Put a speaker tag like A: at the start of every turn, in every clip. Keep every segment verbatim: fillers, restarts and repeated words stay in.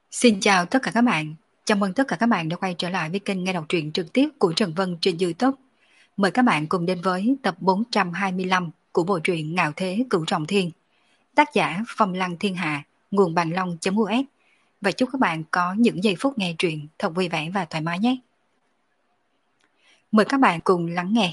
A: Xin chào tất cả các bạn. Chào mừng tất cả các bạn đã quay trở lại với kênh nghe đọc truyện trực tiếp của Trần Vân trên YouTube. Mời các bạn cùng đến với tập bốn trăm hai mươi lăm của bộ truyện Ngạo Thế Cửu Trọng Thiên. Tác giả Phong Lăng Thiên Hạ, nguồn bàn long.us. Và chúc các bạn có những giây phút nghe truyện thật vui vẻ và thoải mái nhé. Mời các bạn cùng lắng nghe.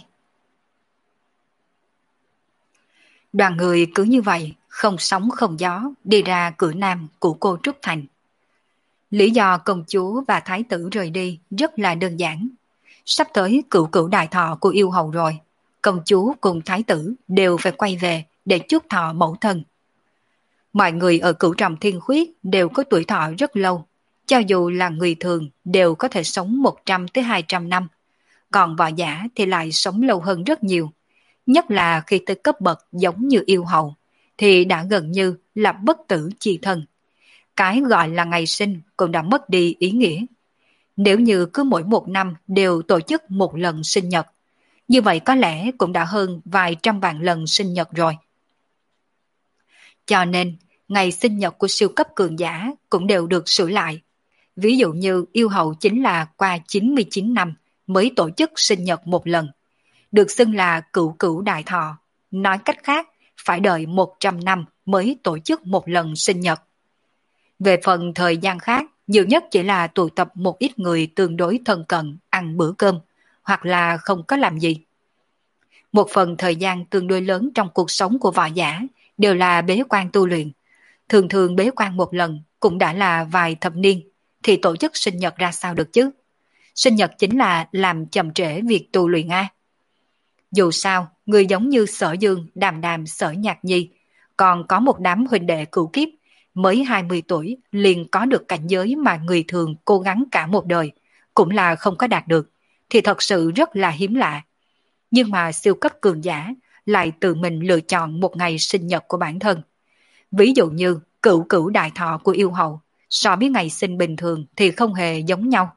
A: Đoàn người cứ như vậy, không sóng không gió, đi ra cửa nam của cô Trúc Thành. Lý do công chúa và thái tử rời đi rất là đơn giản. Sắp tới cửu cửu đại thọ của yêu hầu rồi. Công chúa cùng thái tử đều phải quay về để chúc thọ mẫu thân. Mọi người ở cửu trọng thiên khuyết đều có tuổi thọ rất lâu. Cho dù là người thường đều có thể sống một trăm tới hai trăm năm. Còn võ giả thì lại sống lâu hơn rất nhiều. Nhất là khi tới cấp bậc giống như yêu hầu thì đã gần như là bất tử chi thân. Cái gọi là ngày sinh cũng đã mất đi ý nghĩa. Nếu như cứ mỗi một năm đều tổ chức một lần sinh nhật, như vậy có lẽ cũng đã hơn vài trăm vạn lần sinh nhật rồi. Cho nên, ngày sinh nhật của siêu cấp cường giả cũng đều được sửa lại. Ví dụ như yêu hậu chính là qua chín mươi chín năm mới tổ chức sinh nhật một lần, được xưng là cửu cửu đại thọ. Nói cách khác, phải đợi một trăm năm mới tổ chức một lần sinh nhật. Về phần thời gian khác, nhiều nhất chỉ là tụ tập một ít người tương đối thân cận ăn bữa cơm, hoặc là không có làm gì. Một phần thời gian tương đối lớn trong cuộc sống của võ giả đều là bế quan tu luyện. Thường thường bế quan một lần cũng đã là vài thập niên, thì tổ chức sinh nhật ra sao được chứ? Sinh nhật chính là làm chậm trễ việc tu luyện a. Dù sao, người giống như Sở Dương, Đàm Đàm, Sở Nhạc Nhi, còn có một đám huynh đệ cửu kiếp, mới hai mươi tuổi liền có được cảnh giới mà người thường cố gắng cả một đời, cũng là không có đạt được, thì thật sự rất là hiếm lạ. Nhưng mà siêu cấp cường giả lại tự mình lựa chọn một ngày sinh nhật của bản thân. Ví dụ như cửu cửu đại thọ của yêu hậu, so với ngày sinh bình thường thì không hề giống nhau.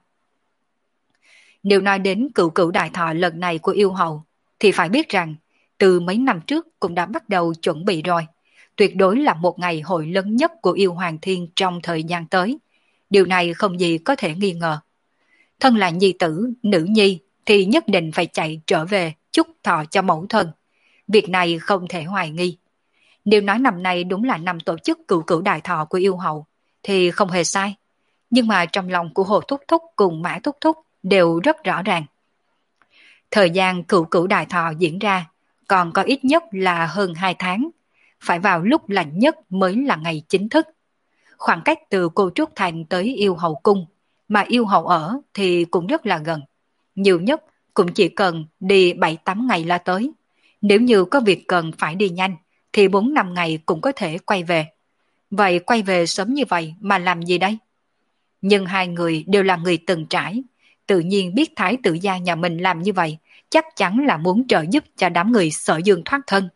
A: Nếu nói đến cửu cửu đại thọ lần này của yêu hậu, thì phải biết rằng từ mấy năm trước cũng đã bắt đầu chuẩn bị rồi. Tuyệt đối là một ngày hội lớn nhất của yêu hoàng thiên trong thời gian tới. Điều này không gì có thể nghi ngờ. Thân là nhi tử, nữ nhi thì nhất định phải chạy trở về chúc thọ cho mẫu thân. Việc này không thể hoài nghi. Nếu nói năm nay đúng là năm tổ chức cửu cửu đại thọ của yêu hậu thì không hề sai. Nhưng mà trong lòng của Hồ Thúc Thúc cùng Mã Thúc Thúc đều rất rõ ràng. Thời gian cửu cửu đại thọ diễn ra còn có ít nhất là hơn hai tháng. Phải vào lúc lạnh nhất mới là ngày chính thức. Khoảng cách từ cô Trúc Thành tới yêu hậu cung, mà yêu hậu ở thì cũng rất là gần. Nhiều nhất cũng chỉ cần đi bảy tám ngày là tới. Nếu như có việc cần phải đi nhanh, thì bốn năm ngày cũng có thể quay về. Vậy quay về sớm như vậy mà làm gì đây? Nhưng hai người đều là người từng trải, tự nhiên biết thái tử gia nhà mình làm như vậy, chắc chắn là muốn trợ giúp cho đám người Sở Dương thoát thân.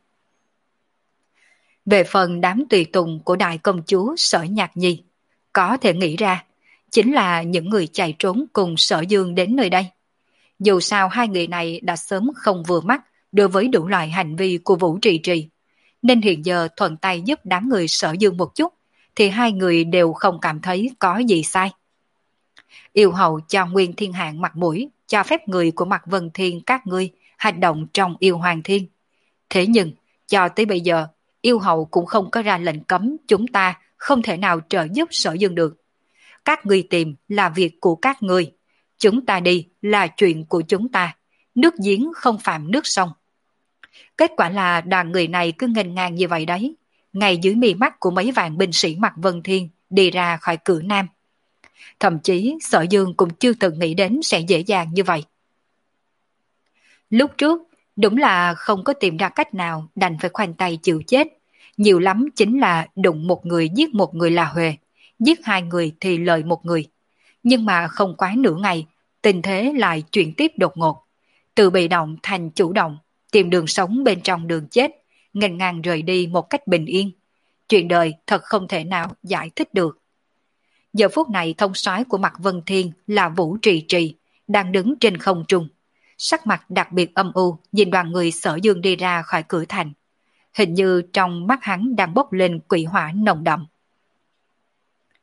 A: Về phần đám tùy tùng của đại công chúa Sở Nhạc Nhi, có thể nghĩ ra, chính là những người chạy trốn cùng Sở Dương đến nơi đây. Dù sao hai người này đã sớm không vừa mắt đối với đủ loại hành vi của Vũ Trì Trì, nên hiện giờ thuận tay giúp đám người Sở Dương một chút, thì hai người đều không cảm thấy có gì sai. Yêu hậu cho Nguyên Thiên Hạng mặt mũi, cho phép người của Mạc Vân Thiên các ngươi hành động trong yêu hoàng thiên. Thế nhưng, cho tới bây giờ, yêu hậu cũng không có ra lệnh cấm chúng ta không thể nào trợ giúp Sở Dương được. Các ngươi tìm là việc của các ngươi, chúng ta đi là chuyện của chúng ta, nước giếng không phạm nước sông. Kết quả là đoàn người này cứ nghênh ngang như vậy đấy, ngay dưới mí mắt của mấy vạn binh sĩ Mạc Vân Thiên đi ra khỏi cửa Nam. Thậm chí Sở Dương cũng chưa từng nghĩ đến sẽ dễ dàng như vậy. Lúc trước, đúng là không có tìm ra cách nào đành phải khoanh tay chịu chết. Nhiều lắm chính là đụng một người giết một người là huề, giết hai người thì lợi một người. Nhưng mà không quá nửa ngày, tình thế lại chuyển tiếp đột ngột. Từ bị động thành chủ động, tìm đường sống bên trong đường chết, nghênh ngang rời đi một cách bình yên. Chuyện đời thật không thể nào giải thích được. Giờ phút này thông soái của Mạc Vân Thiên là Vũ Trì Trì, đang đứng trên không trung. Sắc mặt đặc biệt âm u nhìn đoàn người Sở Dương đi ra khỏi cửa thành. Hình như trong mắt hắn đang bốc lên quỷ hỏa nồng đậm.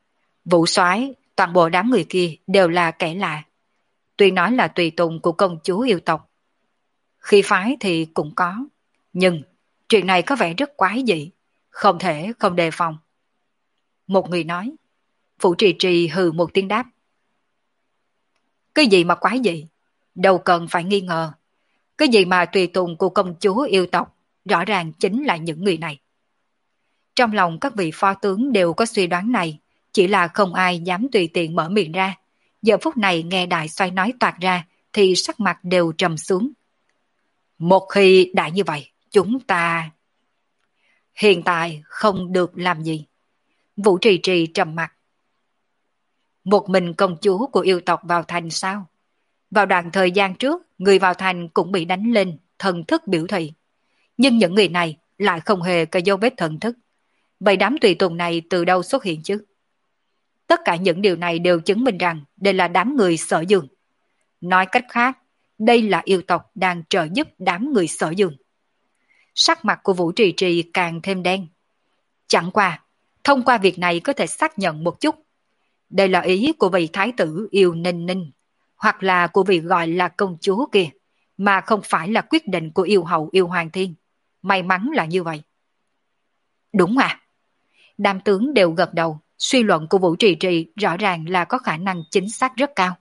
A: Vũ soái, toàn bộ đám người kia đều là kẻ lạ. Tuy nói là tùy tùng của công chúa yêu tộc. Khí phái thì cũng có. Nhưng chuyện này có vẻ rất quái dị. Không thể không đề phòng. Một người nói. Phủ Trì Trì hừ một tiếng đáp. Cái gì mà quái dị? Đâu cần phải nghi ngờ. Cái gì mà tùy tùng của công chúa yêu tộc, rõ ràng chính là những người này. Trong lòng các vị phó tướng đều có suy đoán này, chỉ là không ai dám tùy tiện mở miệng ra. Giờ phút này nghe đại xoay nói toạc ra, thì sắc mặt đều trầm xuống. Một khi đã như vậy, chúng ta... Hiện tại không được làm gì. Vũ Trì Trì trầm mặt. Một mình công chúa của yêu tộc vào thành sao? Vào đoạn thời gian trước, người vào thành cũng bị đánh lên, thần thức biểu thị. Nhưng những người này lại không hề có dấu vết thần thức. Vậy đám tùy tùng này từ đâu xuất hiện chứ? Tất cả những điều này đều chứng minh rằng đây là đám người Sở Dương. Nói cách khác, đây là yêu tộc đang trợ giúp đám người Sở Dương. Sắc mặt của Vũ Trì Trì càng thêm đen. Chẳng qua, thông qua việc này có thể xác nhận một chút. Đây là ý của vị thái tử yêu Ninh Ninh, hoặc là của vị gọi là công chúa kia, mà không phải là quyết định của yêu hậu yêu hoàng thiên. May mắn là như vậy. Đúng à? Đám tướng đều gật đầu, suy luận của Vũ Trì Trì rõ ràng là có khả năng chính xác rất cao.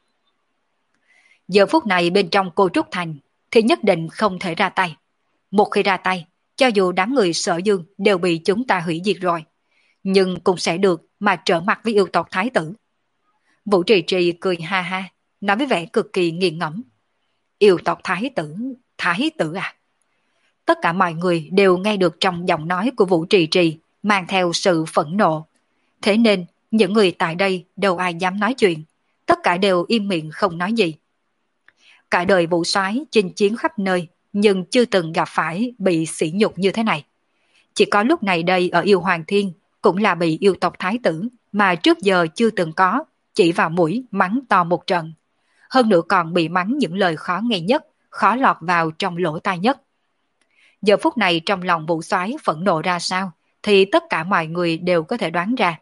A: Giờ phút này bên trong Cô Trúc Thành thì nhất định không thể ra tay. Một khi ra tay, cho dù đám người Sở Dương đều bị chúng ta hủy diệt rồi, nhưng cũng sẽ được mà trở mặt với yêu tộc thái tử. Vũ Trì Trì cười ha ha, nói với vẻ cực kỳ nghiền ngẫm. Yêu tộc thái tử, thái tử à? Tất cả mọi người đều nghe được trong giọng nói của Vũ Trì Trì mang theo sự phẫn nộ. Thế nên những người tại đây đâu ai dám nói chuyện, tất cả đều im miệng không nói gì. Cả đời Vũ soái chinh chiến khắp nơi, nhưng chưa từng gặp phải bị sỉ nhục như thế này. Chỉ có lúc này đây ở Yêu Hoàng Thiên cũng là bị yêu tộc thái tử mà trước giờ chưa từng có, chỉ vào mũi mắng to một trận. Hơn nữa còn bị mắng những lời khó nghe nhất, khó lọt vào trong lỗ tai nhất. Giờ phút này trong lòng Vũ soái phẫn nộ ra sao thì tất cả mọi người đều có thể đoán ra.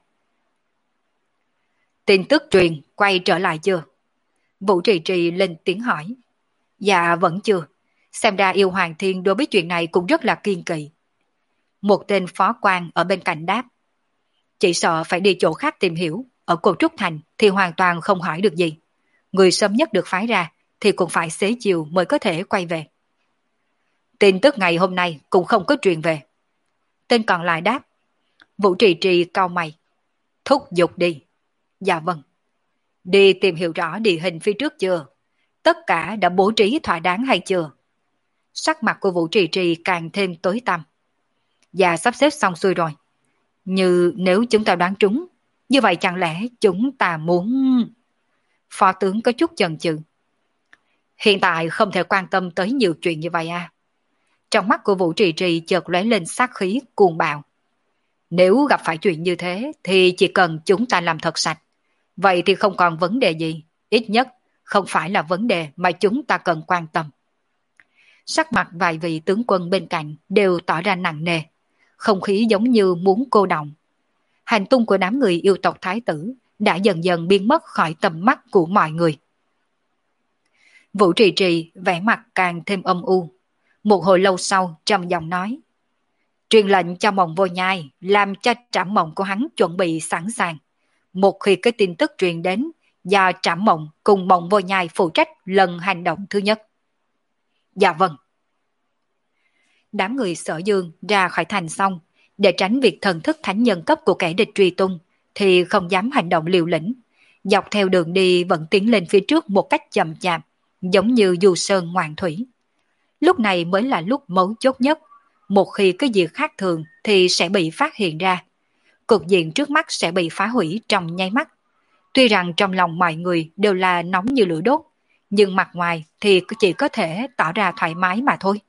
A: Tin tức truyền quay trở lại chưa? Vũ Trì Trì lên tiếng hỏi. Dạ vẫn chưa. Xem ra Yêu Hoàng Thiên đối với chuyện này cũng rất là kiên kỵ. Một tên phó quan ở bên cạnh đáp. Chỉ sợ phải đi chỗ khác tìm hiểu. Ở Cô Trúc Thành thì hoàn toàn không hỏi được gì. Người sớm nhất được phái ra thì cũng phải xế chiều mới có thể quay về. Tin tức ngày hôm nay cũng không có truyền về. Tên còn lại đáp. Vũ Trì Trì cau mày. Thúc giục đi. Dạ vâng. Đi tìm hiểu rõ địa hình phía trước chưa? Tất cả đã bố trí thỏa đáng hay chưa? Sắc mặt của Vũ Trì Trì càng thêm tối tăm. Dạ sắp xếp xong xuôi rồi. Như nếu chúng ta đoán trúng, như vậy chẳng lẽ chúng ta muốn... Phó tướng có chút chần chừ. Hiện tại không thể quan tâm tới nhiều chuyện như vậy à? Trong mắt của Vũ Trì Trì chợt lóe lên sát khí cuồng bạo. Nếu gặp phải chuyện như thế thì chỉ cần chúng ta làm thật sạch. Vậy thì không còn vấn đề gì. Ít nhất không phải là vấn đề mà chúng ta cần quan tâm. Sắc mặt vài vị tướng quân bên cạnh đều tỏ ra nặng nề. Không khí giống như muốn cô đọng. Hành tung của đám người yêu tộc thái tử đã dần dần biến mất khỏi tầm mắt của mọi người. Vũ Trì Trì vẻ mặt càng thêm âm u. Một hồi lâu sau trầm giọng nói. Truyền lệnh cho Mộng Vô Nhai làm cho Trảm Mộng của hắn chuẩn bị sẵn sàng. Một khi cái tin tức truyền đến, do Trảm Mộng cùng Mộng Vô Nhai phụ trách lần hành động thứ nhất. Dạ vâng. Đám người Sở Dương ra khỏi thành xong, để tránh việc thần thức thánh nhân cấp của kẻ địch truy tung, thì không dám hành động liều lĩnh. Dọc theo đường đi vẫn tiến lên phía trước một cách chậm chạp, giống như du sơn ngoạn thủy. Lúc này mới là lúc mấu chốt nhất. Một khi cái gì khác thường thì sẽ bị phát hiện ra. Cục diện trước mắt sẽ bị phá hủy trong nháy mắt. Tuy rằng trong lòng mọi người đều là nóng như lửa đốt, nhưng mặt ngoài thì chỉ có thể tỏ ra thoải mái mà thôi.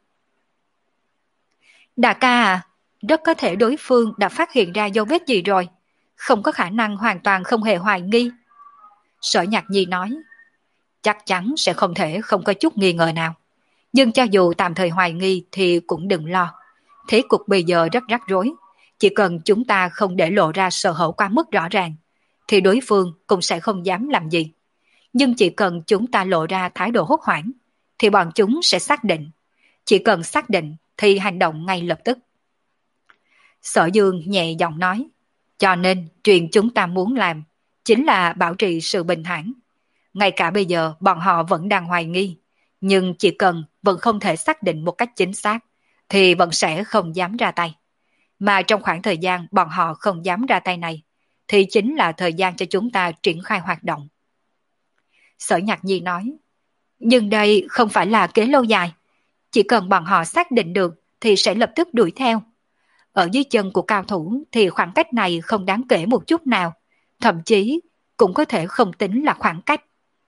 A: Đại ca à, rất có thể đối phương đã phát hiện ra dấu vết gì rồi. Không có khả năng hoàn toàn không hề hoài nghi. Sở Nhạc Nhi nói, chắc chắn sẽ không thể không có chút nghi ngờ nào. Nhưng cho dù tạm thời hoài nghi thì cũng đừng lo. Thế cục bây giờ rất rắc rối. Chỉ cần chúng ta không để lộ ra sở hữu quá mức rõ ràng, thì đối phương cũng sẽ không dám làm gì. Nhưng chỉ cần chúng ta lộ ra thái độ hốt hoảng, thì bọn chúng sẽ xác định. Chỉ cần xác định thì hành động ngay lập tức. Sở Dương nhẹ giọng nói, cho nên chuyện chúng ta muốn làm chính là bảo trì sự bình thản. Ngay cả bây giờ bọn họ vẫn đang hoài nghi, nhưng chỉ cần vẫn không thể xác định một cách chính xác, thì vẫn sẽ không dám ra tay. Mà trong khoảng thời gian bọn họ không dám ra tay này, thì chính là thời gian cho chúng ta triển khai hoạt động. Sở Nhạc Nhi nói, nhưng đây không phải là kế lâu dài. Chỉ cần bọn họ xác định được thì sẽ lập tức đuổi theo. Ở dưới chân của cao thủ thì khoảng cách này không đáng kể một chút nào, thậm chí cũng có thể không tính là khoảng cách.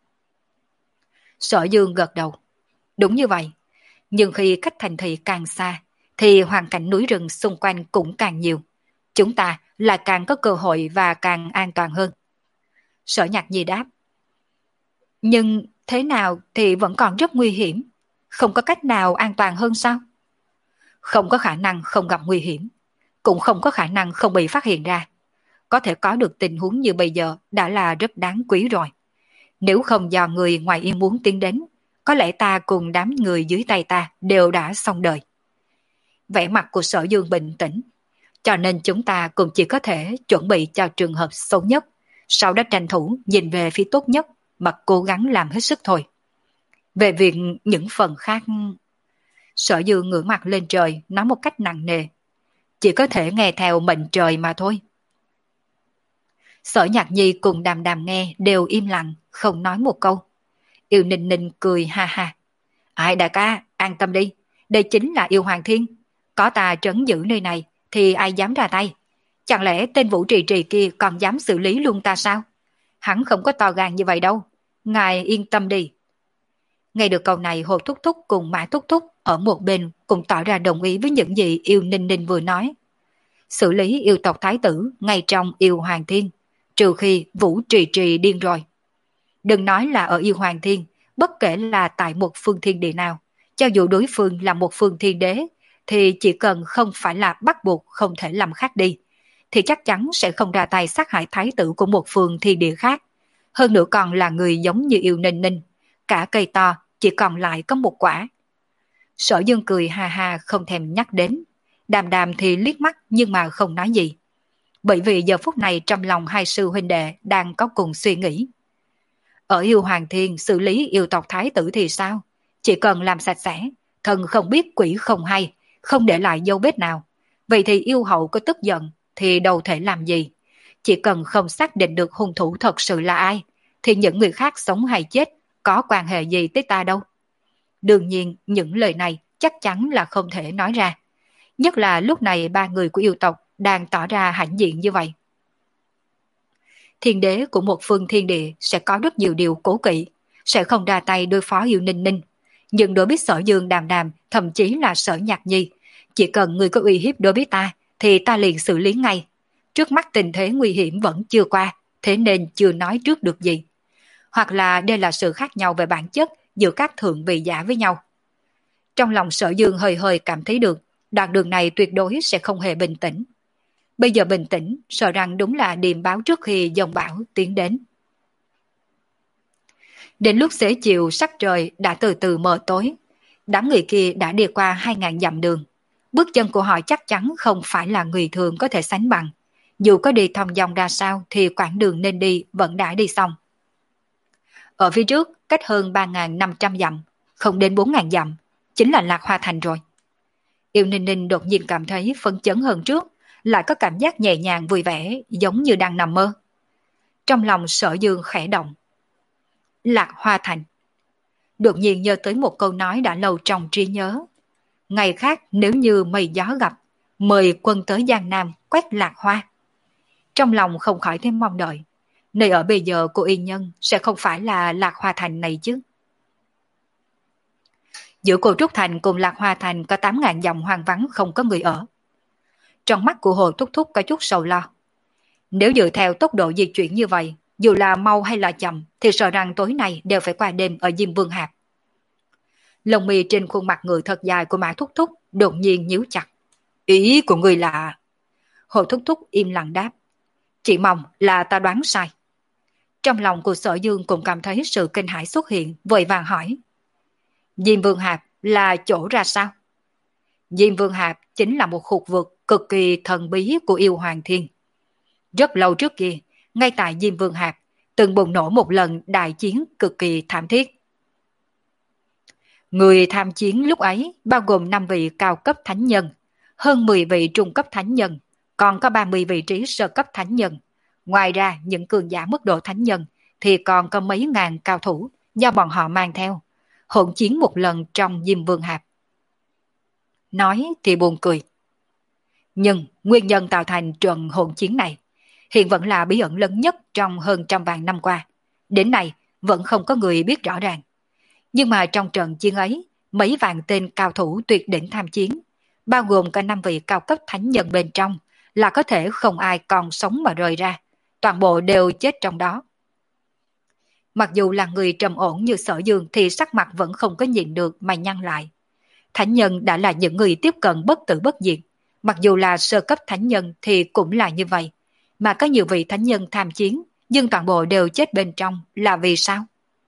A: Sở Dương gật đầu. Đúng như vậy, nhưng khi cách thành thị càng xa, thì hoàn cảnh núi rừng xung quanh cũng càng nhiều. Chúng ta là càng có cơ hội và càng an toàn hơn. Sở Nhạc Nhi đáp. Nhưng thế nào thì vẫn còn rất nguy hiểm. Không có cách nào an toàn hơn sao? Không có khả năng không gặp nguy hiểm, cũng không có khả năng không bị phát hiện ra. Có thể có được tình huống như bây giờ đã là rất đáng quý rồi. Nếu không do người ngoài ý muốn tiến đến, có lẽ ta cùng đám người dưới tay ta đều đã xong đời. Vẻ mặt của Sở Dương bình tĩnh, cho nên chúng ta cũng chỉ có thể chuẩn bị cho trường hợp xấu nhất, sau đó tranh thủ nhìn về phía tốt nhất mà cố gắng làm hết sức thôi. Về việc những phần khác... Sở Dương ngửa mặt lên trời nói một cách nặng nề, chỉ có thể nghe theo mệnh trời mà thôi. Sở Nhạc Nhi cùng Đàm Đàm nghe đều im lặng, không nói một câu. Yêu Ninh Ninh cười ha ha. Ai đại ca, an tâm đi, đây chính là Yêu Hoàng Thiên. Có ta trấn giữ nơi này thì ai dám ra tay? Chẳng lẽ tên Vũ Trì Trì kia còn dám xử lý luôn ta sao? Hắn không có to gan như vậy đâu. Ngài yên tâm đi. Nghe được câu này, Hồ Thúc Thúc cùng Mã Thúc Thúc ở một bên cũng tỏ ra đồng ý với những gì Yêu Ninh Ninh vừa nói. Xử lý yêu tộc thái tử ngay trong Yêu Hoàng Thiên, trừ khi Vũ Trì Trì điên rồi. Đừng nói là ở Yêu Hoàng Thiên, bất kể là tại một phương thiên địa nào, cho dù đối phương là một phương thiên đế, thì chỉ cần không phải là bắt buộc không thể làm khác đi, thì chắc chắn sẽ không ra tay sát hại thái tử của một phương thiên địa khác. Hơn nữa còn là người giống như Yêu Ninh Ninh, cả cây to chỉ còn lại có một quả. Sở Dương cười ha ha không thèm nhắc đến. Đàm Đàm thì liếc mắt nhưng mà không nói gì. Bởi vì giờ phút này trong lòng hai sư huynh đệ đang có cùng suy nghĩ. Ở Yêu Hoàng Thiên xử lý yêu tộc thái tử thì sao? Chỉ cần làm sạch sẽ, thần không biết quỷ không hay, không để lại dấu vết nào. Vậy thì yêu hậu có tức giận thì đâu thể làm gì. Chỉ cần không xác định được hung thủ thật sự là ai, thì những người khác sống hay chết có quan hệ gì tới ta đâu. Đương nhiên những lời này chắc chắn là không thể nói ra. Nhất là lúc này ba người của yêu tộc đang tỏ ra hãnh diện như vậy. Thiên đế của một phương thiên địa sẽ có rất nhiều điều cố kỵ, sẽ không ra tay đối phó Yêu Ninh Ninh. Nhưng đối với Sở Dương Đàm Đàm, thậm chí là Sở Nhạc Nhi, chỉ cần người có uy hiếp đối với ta, thì ta liền xử lý ngay. Trước mắt tình thế nguy hiểm vẫn chưa qua, thế nên chưa nói trước được gì. Hoặc là đây là sự khác nhau về bản chất giữa các thượng vị giả với nhau. Trong lòng Sở Dương hơi hơi cảm thấy được, đoạn đường này tuyệt đối sẽ không hề bình tĩnh. Bây giờ bình tĩnh, sợ rằng đúng là điềm báo trước khi dòng bão tiến đến. Đến lúc xế chiều sắc trời đã từ từ mờ tối, đám người kia đã đi qua hai ngàn dặm đường. Bước chân của họ chắc chắn không phải là người thường có thể sánh bằng. Dù có đi thong dong ra sao thì quãng đường nên đi vẫn đã đi xong. Ở phía trước, cách hơn ba nghìn năm trăm dặm, không đến bốn nghìn dặm, chính là Lạc Hoa Thành rồi. Yêu Ninh Ninh đột nhiên cảm thấy phấn chấn hơn trước, lại có cảm giác nhẹ nhàng vui vẻ giống như đang nằm mơ. Trong lòng Sở Dương khẽ động. Lạc Hoa Thành. Đột nhiên nhớ tới một câu nói đã lâu trong trí nhớ. Ngày khác nếu như mây gió gặp, mời quân tới Giang Nam quét Lạc Hoa. Trong lòng không khỏi thêm mong đợi. Nơi ở bây giờ của Yên Nhân sẽ không phải là Lạc Hoa Thành này chứ. Giữa Cô Trúc Thành cùng Lạc Hoa Thành có tám nghìn dặm hoang vắng không có người ở. Trong mắt của Hồ Thúc Thúc có chút sầu lo. Nếu dựa theo tốc độ di chuyển như vậy, dù là mau hay là chậm, thì sợ rằng tối nay đều phải qua đêm ở Diêm Vương Hạp. Lông mi trên khuôn mặt người thật dài của Mã Thúc Thúc đột nhiên nhíu chặt. Ý của người là... Hồ Thúc Thúc im lặng đáp. Chỉ mong là ta đoán sai. Trong lòng của Sở Dương cũng cảm thấy sự kinh hãi xuất hiện, vội vàng hỏi. Diêm Vương Hạp là chỗ ra sao? Diêm Vương Hạp chính là một khu vực cực kỳ thần bí của yêu Hoàng Thiên. Rất lâu trước kia, ngay tại Diêm Vương Hạp, từng bùng nổ một lần đại chiến cực kỳ thảm thiết. Người tham chiến lúc ấy bao gồm năm vị cao cấp thánh nhân, hơn mười vị trung cấp thánh nhân, còn có ba mươi vị trí sơ cấp thánh nhân. Ngoài ra, những cường giả mức độ thánh nhân thì còn có mấy ngàn cao thủ do bọn họ mang theo, hỗn chiến một lần trong Diêm Vương Hạp. Nói thì buồn cười. Nhưng nguyên nhân tạo thành trận hỗn chiến này hiện vẫn là bí ẩn lớn nhất trong hơn trăm vạn năm qua. Đến nay vẫn không có người biết rõ ràng. Nhưng mà trong trận chiến ấy, mấy vạn tên cao thủ tuyệt đỉnh tham chiến, bao gồm cả năm vị cao cấp thánh nhân bên trong, là có thể không ai còn sống mà rời ra. Toàn bộ đều chết trong đó. Mặc dù là người trầm ổn như Sở Dương thì sắc mặt vẫn không có nhịn được mà nhăn lại. Thánh nhân đã là những người tiếp cận bất tử bất diệt. Mặc dù là sơ cấp thánh nhân thì cũng là như vậy. Mà có nhiều vị thánh nhân tham chiến, nhưng toàn bộ đều chết bên trong là vì sao?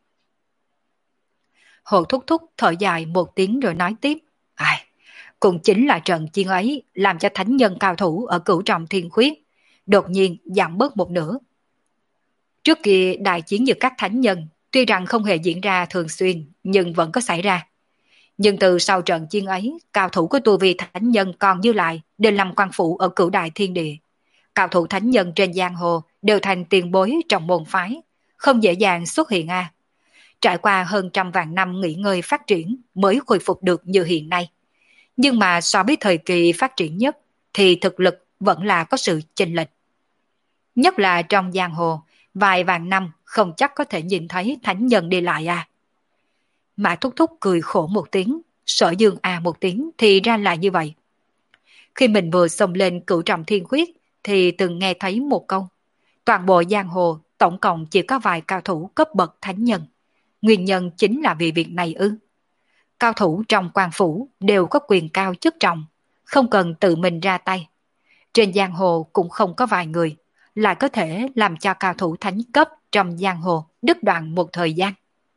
A: Hồ Thúc Thúc thở dài một tiếng rồi nói tiếp. Ai, cũng chính là trận chiến ấy làm cho thánh nhân cao thủ ở Cửu Trọng Thiên Khuyết đột nhiên giảm bớt một nửa. Trước kia đại chiến giữa các thánh nhân tuy rằng không hề diễn ra thường xuyên nhưng vẫn có xảy ra. Nhưng từ sau trận chiến ấy, cao thủ của tu vi thánh nhân còn dư lại đều làm quan phụ ở Cửu Đại Thiên Địa. Cao thủ thánh nhân trên giang hồ đều thành tiền bối trong môn phái, không dễ dàng xuất hiện a. À. Trải qua hơn trăm vạn năm nghỉ ngơi phát triển mới khôi phục được như hiện nay. Nhưng mà so với thời kỳ phát triển nhất thì thực lực vẫn là có sự chênh lệch. Nhất là trong giang hồ, vài vạn năm không chắc có thể nhìn thấy thánh nhân đi lại à. Mã Thúc Thúc cười khổ một tiếng, Sở Dương à một tiếng thì ra là như vậy. Khi mình vừa xông lên Cửu Trọng Thiên Khuyết thì từng nghe thấy một câu. Toàn bộ giang hồ tổng cộng chỉ có vài cao thủ cấp bậc thánh nhân. Nguyên nhân chính là vì việc này ư. Cao thủ trong quan phủ đều có quyền cao chức trọng, không cần tự mình ra tay. Trên giang hồ cũng không có vài người, lại có thể làm cho cao thủ thánh cấp trong giang hồ đứt đoạn một thời gian.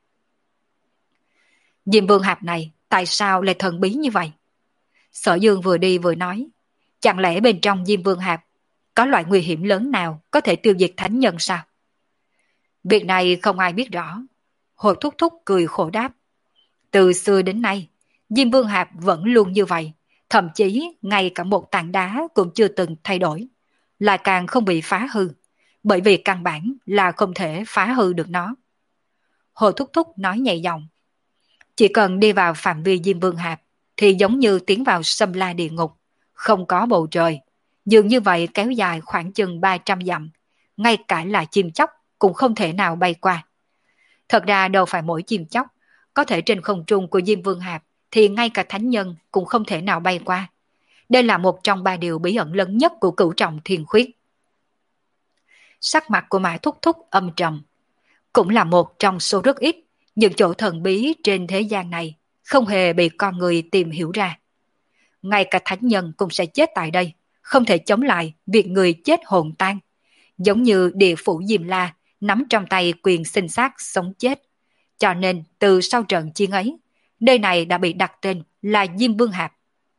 A: Diêm Vương Hạp này tại sao lại thần bí như vậy? Sở Dương vừa đi vừa nói, chẳng lẽ bên trong Diêm Vương Hạp có loại nguy hiểm lớn nào có thể tiêu diệt thánh nhân sao? Việc này không ai biết rõ. Hồ Thúc Thúc cười khổ đáp. Từ xưa đến nay, Diêm Vương Hạp vẫn luôn như vậy, thậm chí ngay cả một tảng đá cũng chưa từng thay đổi, lại càng không bị phá hư, bởi vì căn bản là không thể phá hư được nó. Hồ Thúc Thúc nói nhẹ giọng, chỉ cần đi vào phạm vi Diêm Vương Hạp thì giống như tiến vào Xâm La địa ngục, không có bầu trời, dường như vậy kéo dài khoảng chừng ba trăm dặm, ngay cả là chim chóc cũng không thể nào bay qua. Thật ra đâu phải mỗi chim chóc, có thể trên không trung của Diêm Vương Hạp thì ngay cả thánh nhân cũng không thể nào bay qua. Đây là một trong ba điều bí ẩn lớn nhất của Cửu Trọng Thiên Khuyết. Sắc mặt của Mã Thúc Thúc âm trầm. Cũng là một trong số rất ít những chỗ thần bí trên thế gian này không hề bị con người tìm hiểu ra. Ngay cả thánh nhân cũng sẽ chết tại đây, không thể chống lại việc người chết hồn tan. Giống như địa phủ Diêm La nắm trong tay quyền sinh sát sống chết. Cho nên từ sau trận chiến ấy, nơi này đã bị đặt tên là Diêm Vương Hạp.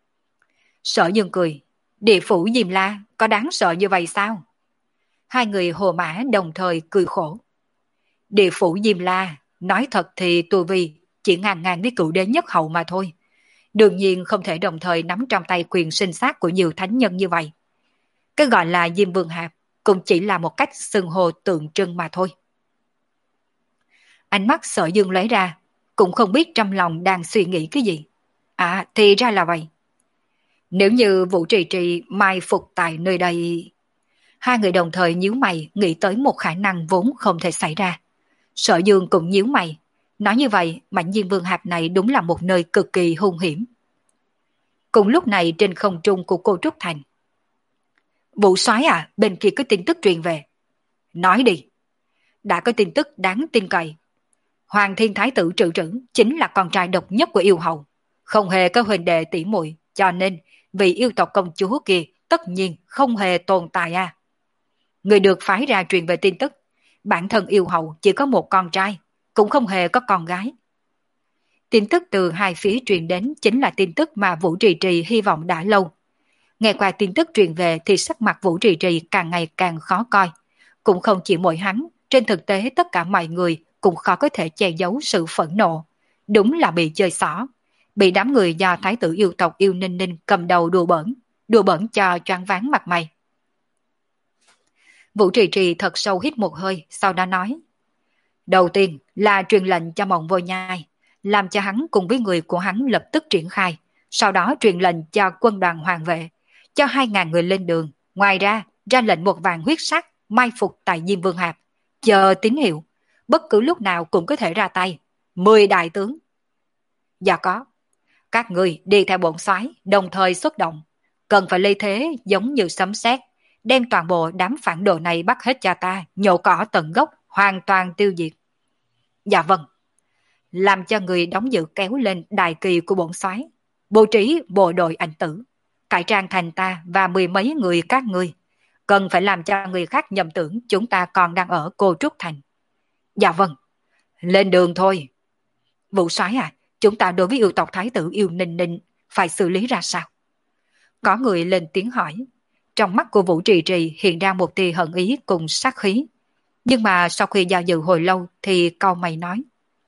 A: Sở Dương cười, địa phủ Diêm La có đáng sợ như vậy sao? Hai người Hồ Mã đồng thời cười khổ. Địa phủ Diêm La, nói thật thì tu vi chỉ ngang ngang với cựu đế nhất hậu mà thôi. Đương nhiên không thể đồng thời nắm trong tay quyền sinh sát của nhiều thánh nhân như vậy. Cái gọi là Diêm Vương Hạp cũng chỉ là một cách xưng hô tượng trưng mà thôi. Ánh mắt Sở Dương lấy ra, cũng không biết trong lòng đang suy nghĩ cái gì. À, thì ra là vậy. Nếu như Vũ Trì Trì mai phục tại nơi đây... Hai người đồng thời nhíu mày nghĩ tới một khả năng vốn không thể xảy ra. Sở Dương cũng nhíu mày. Nói như vậy, mảnh Diêm Vương Hạp này đúng là một nơi cực kỳ hung hiểm. Cùng lúc này trên không trung của cô Trúc Thành. Vũ soái à, bên kia có tin tức truyền về. Nói đi. Đã có tin tức đáng tin cậy. Hoàng Thiên Thái tử Trự Trữ chính là con trai độc nhất của yêu hầu. Không hề có huỳnh đệ tỷ muội, cho nên vì yêu tộc công chúa kia tất nhiên không hề tồn tại à. người được phái ra truyền về tin tức. Bản thân yêu hậu chỉ có một con trai, cũng không hề có con gái. Tin tức từ hai phía truyền đến chính là tin tức mà Vũ Trì Trì hy vọng đã lâu. Nghe qua tin tức truyền về thì sắc mặt Vũ Trì Trì càng ngày càng khó coi. Cũng không chỉ mỗi hắn, trên thực tế tất cả mọi người cũng khó có thể che giấu sự phẫn nộ. Đúng là bị chơi xỏ. Bị đám người do thái tử yêu tộc Yêu Ninh Ninh cầm đầu đùa bỡn, đùa bỡn cho choáng váng mặt mày. Vũ Trì Trì thật sâu hít một hơi, sau đó nói. Đầu tiên là truyền lệnh cho Mộng Vô Nhai, làm cho hắn cùng với người của hắn lập tức triển khai. Sau đó truyền lệnh cho quân đoàn hoàng vệ, cho hai ngàn người lên đường. Ngoài ra, ra lệnh một vạn huyết sắc, mai phục tại Diêm Vương Hạp. Chờ tín hiệu, bất cứ lúc nào cũng có thể ra tay. Mười đại tướng. Dạ có. Các người đi theo bổn soái, đồng thời xuất động. Cần phải lây thế giống như sấm sét, đem toàn bộ đám phản đồ này bắt hết cho ta, nhổ cỏ tận gốc, hoàn toàn tiêu diệt. Dạ vâng. Làm cho người đóng giữ kéo lên đại kỳ của bổn soái, bố trí bộ đội ảnh tử, cải trang thành ta và mười mấy người các ngươi. Cần phải làm cho người khác nhầm tưởng chúng ta còn đang ở Cô Trúc Thành. Dạ vâng. Lên đường thôi. Vũ soái à, chúng ta đối với yêu tộc thái tử Yêu Ninh Ninh phải xử lý ra sao? Có người lên tiếng hỏi. Trong mắt của Vũ Trì Trì hiện ra một tia hận ý cùng sát khí. Nhưng mà sau khi do dự hồi lâu thì cau mày nói.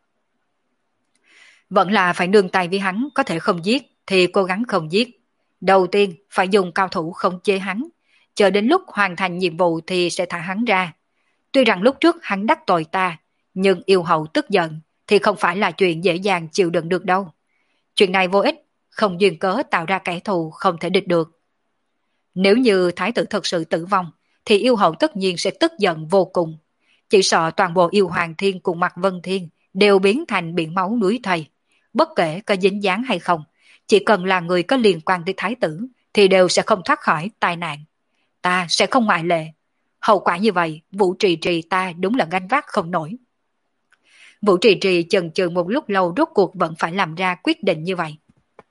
A: Vẫn là phải nương tay với hắn, có thể không giết thì cố gắng không giết. Đầu tiên phải dùng cao thủ không chế hắn, chờ đến lúc hoàn thành nhiệm vụ thì sẽ thả hắn ra. Tuy rằng lúc trước hắn đắc tội ta, nhưng yêu hậu tức giận thì không phải là chuyện dễ dàng chịu đựng được đâu. Chuyện này vô ích, không duyên cớ tạo ra kẻ thù không thể địch được. Nếu như thái tử thật sự tử vong, thì yêu hậu tất nhiên sẽ tức giận vô cùng. Chỉ sợ toàn bộ yêu hoàng thiên cùng Mạc Vân Thiên đều biến thành biển máu núi thây. Bất kể có dính dáng hay không, chỉ cần là người có liên quan tới thái tử thì đều sẽ không thoát khỏi tai nạn. Ta sẽ không ngoại lệ. Hậu quả như vậy, Vũ Trì Trì ta đúng là gánh vác không nổi. Vũ Trì Trì chần chừ một lúc lâu rốt cuộc vẫn phải làm ra quyết định như vậy.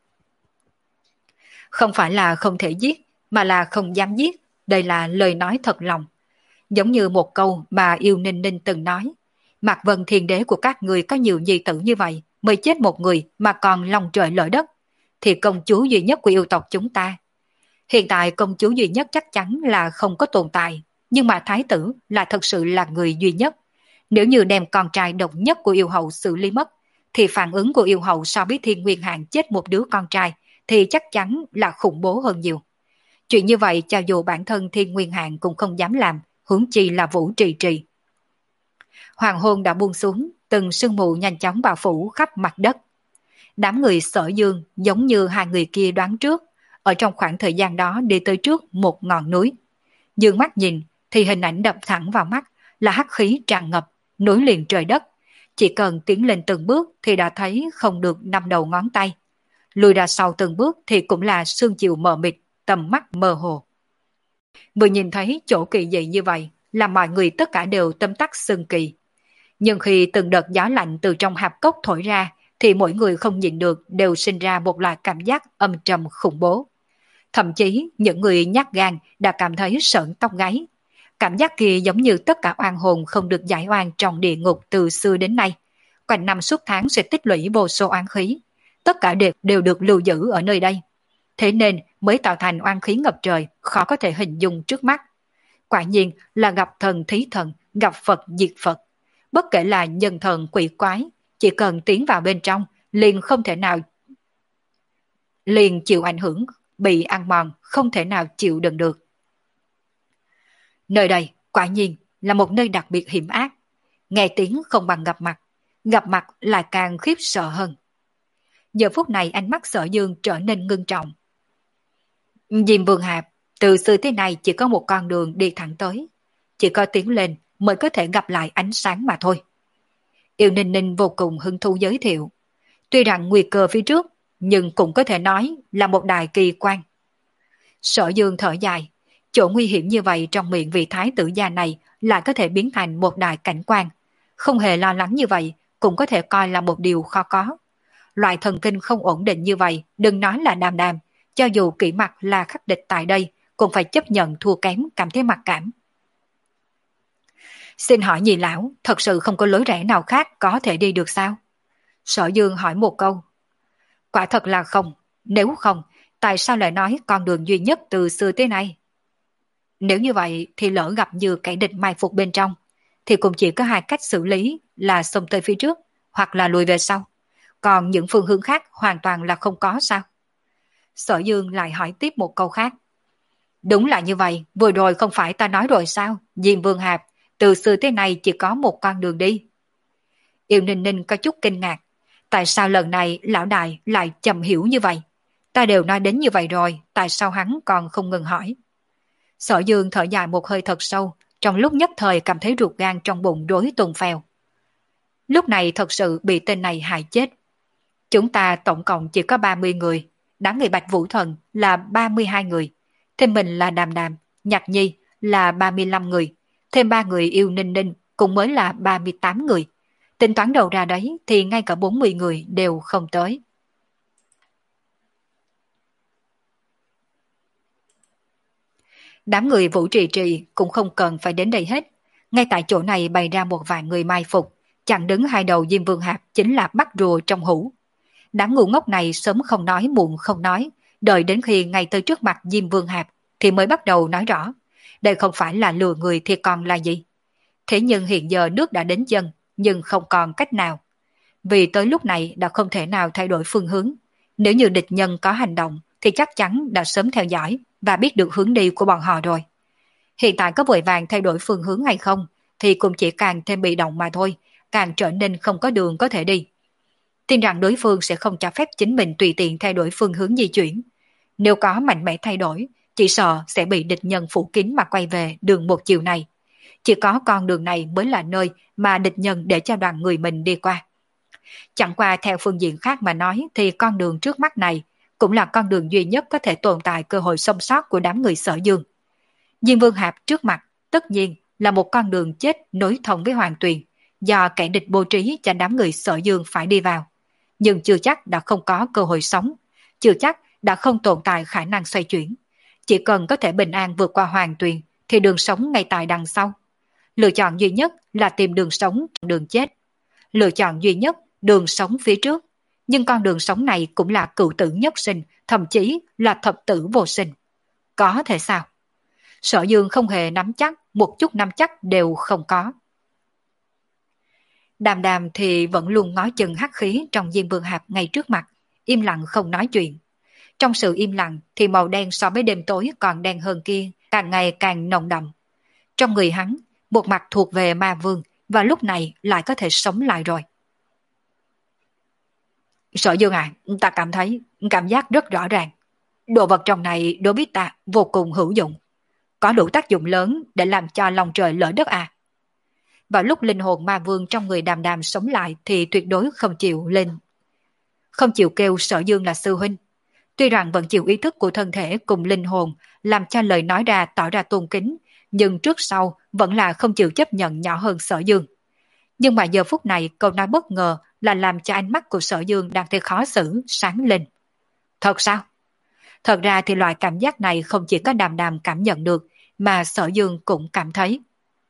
A: Không phải là không thể giết, mà là không dám giết. Đây là lời nói thật lòng. Giống như một câu mà Yêu Ninh Ninh từng nói. Mạc Vân Thiên Đế của các người có nhiều nhi tử như vậy, mới chết một người mà còn lòng trời lỡ đất. Thì công chúa duy nhất của yêu tộc chúng ta. Hiện tại công chúa duy nhất chắc chắn là không có tồn tại. Nhưng mà thái tử là thật sự là người duy nhất. Nếu như đem con trai độc nhất của yêu hậu xử lý mất, thì phản ứng của yêu hậu so với Thiên Nguyên Hạng chết một đứa con trai thì chắc chắn là khủng bố hơn nhiều. Chuyện như vậy cho dù bản thân Thiên Nguyên Hạng cũng không dám làm, huống chi là Vũ Trì Trì. Hoàng hôn đã buông xuống, từng sương mù nhanh chóng bao phủ khắp mặt đất. Đám người Sở Dương giống như hai người kia đoán trước, ở trong khoảng thời gian đó đi tới trước một ngọn núi. Dương mắt nhìn thì hình ảnh đập thẳng vào mắt là hắc khí tràn ngập, nối liền trời đất. Chỉ cần tiến lên từng bước thì đã thấy không được năm đầu ngón tay. Lùi ra sau từng bước thì cũng là sương chiều mờ mịt, tầm mắt mơ hồ. Vừa nhìn thấy chỗ kỳ dị như vậy, là mọi người tất cả đều tâm tắc sưng kỳ. Nhưng khi từng đợt gió lạnh từ trong hạp cốc thổi ra, thì mỗi người không nhịn được đều sinh ra một loại cảm giác âm trầm khủng bố. Thậm chí những người nhát gan đã cảm thấy sởn tóc gáy. Cảm giác kia giống như tất cả oan hồn không được giải oan trong địa ngục từ xưa đến nay. Quanh năm suốt tháng sẽ tích lũy vô số oán khí. Tất cả đều, đều được lưu giữ ở nơi đây. Thế nên mới tạo thành oan khí ngập trời, khó có thể hình dung trước mắt. Quả nhiên là gặp thần thí thần, gặp Phật diệt Phật. Bất kể là nhân thần quỷ quái, chỉ cần tiến vào bên trong, liền không thể nào liền chịu ảnh hưởng, bị ăn mòn, không thể nào chịu đựng được. Nơi đây, quả nhiên, là một nơi đặc biệt hiểm ác. Nghe tiếng không bằng gặp mặt, gặp mặt lại càng khiếp sợ hơn. Giờ phút này ánh mắt Sở Dương trở nên ngưng trọng. Diêm Vương Hạp, từ xưa tới nay chỉ có một con đường đi thẳng tới. Chỉ có tiến lên mới có thể gặp lại ánh sáng mà thôi. Yêu Ninh Ninh vô cùng hứng thú giới thiệu. Tuy rằng nguy cơ phía trước, nhưng cũng có thể nói là một đại kỳ quan. Sở Dương thở dài, chỗ nguy hiểm như vậy trong miệng vị thái tử gia này lại có thể biến thành một đại cảnh quan. Không hề lo lắng như vậy, cũng có thể coi là một điều khó có. Loại thần kinh không ổn định như vậy, đừng nói là đàm đàm, cho dù kỹ mặt là khắc địch tại đây, cũng phải chấp nhận thua kém cảm thấy mặc cảm. Xin hỏi nhị lão, thật sự không có lối rẽ nào khác có thể đi được sao? Sở Dương hỏi một câu. Quả thật là không, nếu không, tại sao lại nói con đường duy nhất từ xưa tới nay? Nếu như vậy thì lỡ gặp như kẻ địch mai phục bên trong, thì cũng chỉ có hai cách xử lý là xông tới phía trước hoặc là lùi về sau. Còn những phương hướng khác hoàn toàn là không có sao? Sở Dương lại hỏi tiếp một câu khác. Đúng là như vậy, vừa rồi không phải ta nói rồi sao? Diêm Vương Hạp, từ xưa tới nay chỉ có một con đường đi. Yêu Ninh Ninh có chút kinh ngạc. Tại sao lần này lão đại lại chậm hiểu như vậy? Ta đều nói đến như vậy rồi, tại sao hắn còn không ngừng hỏi? Sở Dương thở dài một hơi thật sâu, trong lúc nhất thời cảm thấy ruột gan trong bụng rối tung phèo. Lúc này thật sự bị tên này hại chết. Chúng ta tổng cộng chỉ có ba mươi người, đám người Bạch Vũ Thần là ba mươi hai người, thêm mình là Đàm Đàm, Nhạc Nhi là ba mươi lăm người, thêm ba người Yêu Ninh Ninh cũng mới là ba mươi tám người. Tính toán đầu ra đấy thì ngay cả bốn mươi người đều không tới. Đám người Vũ Trì Trì cũng không cần phải đến đây hết. Ngay tại chỗ này bày ra một vài người mai phục, chặn đứng hai đầu Diêm Vương Hạp chính là bắt rùa trong hũ. Đám ngu ngốc này sớm không nói muộn không nói, đợi đến khi ngay tới trước mặt Diêm Vương Hạp thì mới bắt đầu nói rõ. Đây không phải là lừa người thì còn là gì? Thế nhưng hiện giờ nước đã đến chân, nhưng không còn cách nào. Vì tới lúc này đã không thể nào thay đổi phương hướng. Nếu như địch nhân có hành động thì chắc chắn đã sớm theo dõi và biết được hướng đi của bọn họ rồi. Hiện tại có vội vàng thay đổi phương hướng hay không thì cũng chỉ càng thêm bị động mà thôi, càng trở nên không có đường có thể đi. Tin rằng đối phương sẽ không cho phép chính mình tùy tiện thay đổi phương hướng di chuyển. Nếu có mạnh mẽ thay đổi, chỉ sợ sẽ bị địch nhân phủ kín mà quay về đường một chiều này. Chỉ có con đường này mới là nơi mà địch nhân để cho đoàn người mình đi qua. Chẳng qua theo phương diện khác mà nói thì con đường trước mắt này cũng là con đường duy nhất có thể tồn tại cơ hội sống sót của đám người Sở Dương. Diêm Vương Hạp trước mặt tất nhiên là một con đường chết nối thông với Hoàng Tuyền, do kẻ địch bố trí cho đám người Sở Dương phải đi vào. Nhưng chưa chắc đã không có cơ hội sống, chưa chắc đã không tồn tại khả năng xoay chuyển. Chỉ cần có thể bình an vượt qua Hoàng Tuyền thì đường sống ngay tại đằng sau. Lựa chọn duy nhất là tìm đường sống trong đường chết. Lựa chọn duy nhất đường sống phía trước. Nhưng con đường sống này cũng là cựu tử nhất sinh, thậm chí là thập tử vô sinh. Có thể sao? Sở Dương không hề nắm chắc, một chút nắm chắc đều không có. Đàm Đàm thì vẫn luôn ngó chừng hắc khí trong Diêm Vương Hạp ngay trước mặt, im lặng không nói chuyện. Trong sự im lặng thì màu đen so với đêm tối còn đen hơn kia, càng ngày càng nồng đậm. Trong người hắn, một mặt thuộc về ma vương và lúc này lại có thể sống lại rồi. Sở Dương à, ta cảm thấy, cảm giác rất rõ ràng. Đồ vật trong này đối với ta vô cùng hữu dụng. Có đủ tác dụng lớn để làm cho lòng trời lỡ đất à. Vào lúc linh hồn ma vương trong người Đàm Đàm sống lại thì tuyệt đối không chịu lên. Không chịu kêu Sở Dương là sư huynh. Tuy rằng vẫn chịu ý thức của thân thể cùng linh hồn làm cho lời nói ra tỏ ra tôn kính, nhưng trước sau vẫn là không chịu chấp nhận nhỏ hơn Sở Dương. Nhưng mà giờ phút này câu nói bất ngờ là làm cho ánh mắt của Sở Dương đang thấy khó xử, sáng lên. Thật sao? Thật ra thì loại cảm giác này không chỉ có Đàm Đàm cảm nhận được, mà Sở Dương cũng cảm thấy.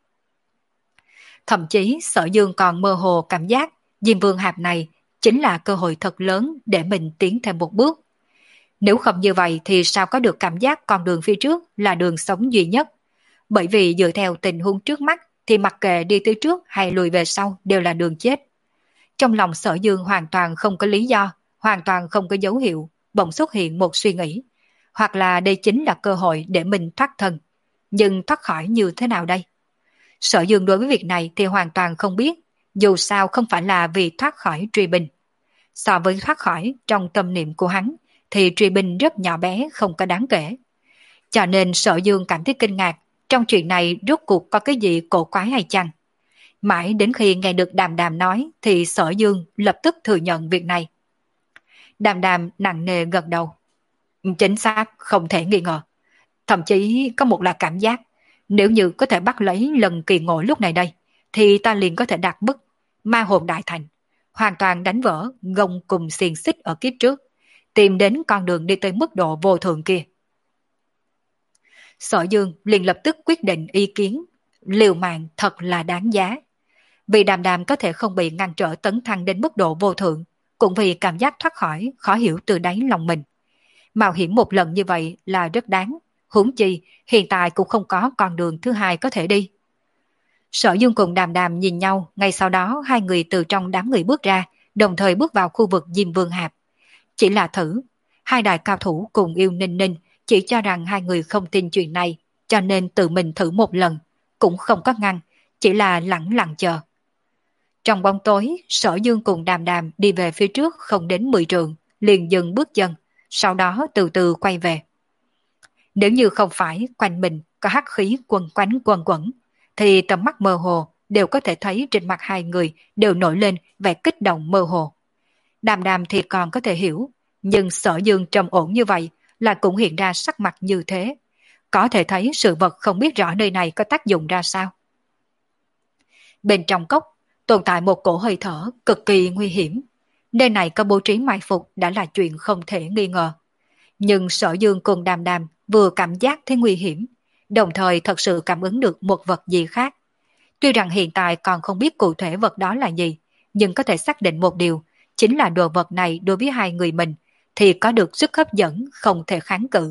A: Thậm chí Sở Dương còn mơ hồ cảm giác Diêm Vương Hạp này chính là cơ hội thật lớn để mình tiến thêm một bước. Nếu không như vậy thì sao có được cảm giác con đường phía trước là đường sống duy nhất. Bởi vì dựa theo tình huống trước mắt thì mặc kệ đi tới trước hay lùi về sau đều là đường chết. Trong lòng Sở Dương hoàn toàn không có lý do, hoàn toàn không có dấu hiệu, bỗng xuất hiện một suy nghĩ. Hoặc là đây chính là cơ hội để mình thoát thân. Nhưng thoát khỏi như thế nào đây? Sở Dương đối với việc này thì hoàn toàn không biết, dù sao không phải là vì thoát khỏi truy binh. So với thoát khỏi trong tâm niệm của hắn, thì truy binh rất nhỏ bé không có đáng kể. Cho nên Sở Dương cảm thấy kinh ngạc, trong chuyện này rốt cuộc có cái gì cổ quái hay chăng? Mãi đến khi nghe được Đàm Đàm nói thì Sở Dương lập tức thừa nhận việc này. Đàm Đàm nặng nề gật đầu. Chính xác, không thể nghi ngờ. Thậm chí có một là cảm giác, nếu như có thể bắt lấy lần kỳ ngộ lúc này đây, thì ta liền có thể đạt mức ma hồn đại thành, hoàn toàn đánh vỡ gông cùng xiềng xích ở kiếp trước, tìm đến con đường đi tới mức độ vô thượng kia. Sở Dương liền lập tức quyết định ý kiến, Liều mạng thật là đáng giá. Vì Đàm Đàm có thể không bị ngăn trở tấn thăng đến mức độ vô thượng, cũng vì cảm giác thoát khỏi khó hiểu từ đáy lòng mình. Mạo hiểm một lần như vậy là rất đáng, huống chi hiện tại cũng không có con đường thứ hai có thể đi. Sở Dương cùng Đàm Đàm nhìn nhau, ngay sau đó hai người từ trong đám người bước ra, đồng thời bước vào khu vực Diêm Vương Hạp. Chỉ là thử, hai đại cao thủ cùng yêu Ninh Ninh chỉ cho rằng hai người không tin chuyện này, cho nên tự mình thử một lần, cũng không có ngăn, chỉ là lặng lặng chờ. Trong bóng tối, Sở Dương cùng Đàm Đàm đi về phía trước không đến mười trượng, liền dừng bước chân, sau đó từ từ quay về. Nếu như không phải quanh mình có hắc khí quần quánh quần quẩn, thì tầm mắt mơ hồ đều có thể thấy trên mặt hai người đều nổi lên vẻ kích động mơ hồ. Đàm Đàm thì còn có thể hiểu, nhưng Sở Dương trầm ổn như vậy là cũng hiện ra sắc mặt như thế. Có thể thấy sự vật không biết rõ nơi này có tác dụng ra sao. Bên trong cốc tồn tại một cổ hơi thở cực kỳ nguy hiểm. Nơi này có bố trí mai phục đã là chuyện không thể nghi ngờ. Nhưng Sở Dương cùng Đàm Đàm vừa cảm giác thấy nguy hiểm, đồng thời thật sự cảm ứng được một vật gì khác. Tuy rằng hiện tại còn không biết cụ thể vật đó là gì, nhưng có thể xác định một điều, chính là đồ vật này đối với hai người mình thì có được sức hấp dẫn không thể kháng cự.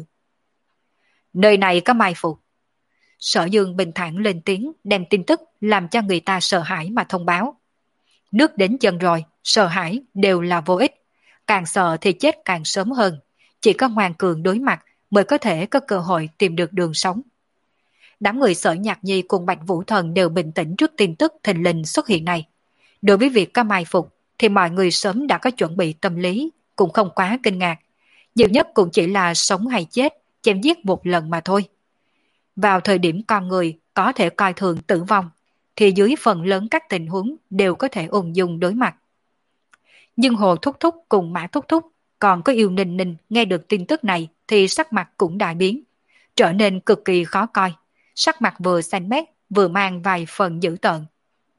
A: Nơi này có mai phục. Sở Dương bình thản lên tiếng, đem tin tức làm cho người ta sợ hãi mà thông báo. Nước đến chân rồi, sợ hãi đều là vô ích. Càng sợ thì chết càng sớm hơn. Chỉ có ngoan cường đối mặt mới có thể có cơ hội tìm được đường sống. Đám người Sở Nhạc Nhi cùng Bạch Vũ Thần đều bình tĩnh trước tin tức thình lình xuất hiện này. Đối với việc có mai phục thì mọi người sớm đã có chuẩn bị tâm lý, cũng không quá kinh ngạc. Nhiều nhất cũng chỉ là sống hay chết, chém giết một lần mà thôi. Vào thời điểm con người có thể coi thường tử vong, thì dưới phần lớn các tình huống đều có thể ung dung đối mặt. Nhưng Hồ Thúc Thúc cùng Mã Thúc Thúc còn có Yêu Ninh Ninh nghe được tin tức này thì sắc mặt cũng đại biến, trở nên cực kỳ khó coi, sắc mặt vừa xanh mét vừa mang vài phần dữ tợn.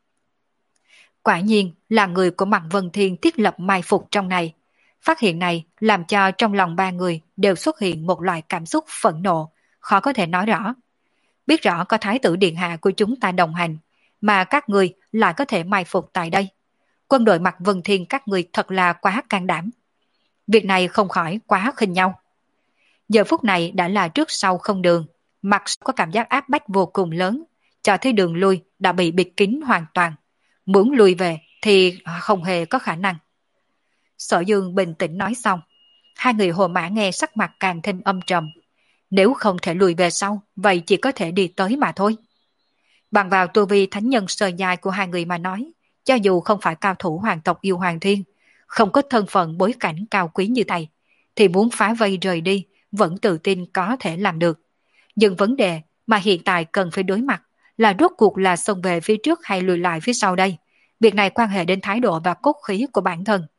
A: Quả nhiên là người của Mạc Vân Thiên thiết lập mai phục trong này. Phát hiện này làm cho trong lòng ba người đều xuất hiện một loại cảm xúc phẫn nộ, khó có thể nói rõ. Biết rõ có Thái tử Điện Hạ của chúng ta đồng hành, mà các người lại có thể mai phục tại đây. Quân đội Mạc Vân Thiên các người thật là quá can đảm. Việc này không khỏi quá khinh nhau. Giờ phút này đã là trước sau không đường, mặt có cảm giác áp bách vô cùng lớn, cho thấy đường lui đã bị bịt kín hoàn toàn. Muốn lui về thì không hề có khả năng. Sở Dương bình tĩnh nói xong, hai người Hồ Mã nghe sắc mặt càng thêm âm trầm. Nếu không thể lùi về sau, vậy chỉ có thể đi tới mà thôi. Bằng vào tu vi thánh nhân sơ giai của hai người mà nói, cho dù không phải cao thủ hoàng tộc yêu hoàng thiên, không có thân phận bối cảnh cao quý như thầy, thì muốn phá vây rời đi, vẫn tự tin có thể làm được. Nhưng vấn đề mà hiện tại cần phải đối mặt là rốt cuộc là xông về phía trước hay lùi lại phía sau đây. Việc này quan hệ đến thái độ và cốt khí của bản thân.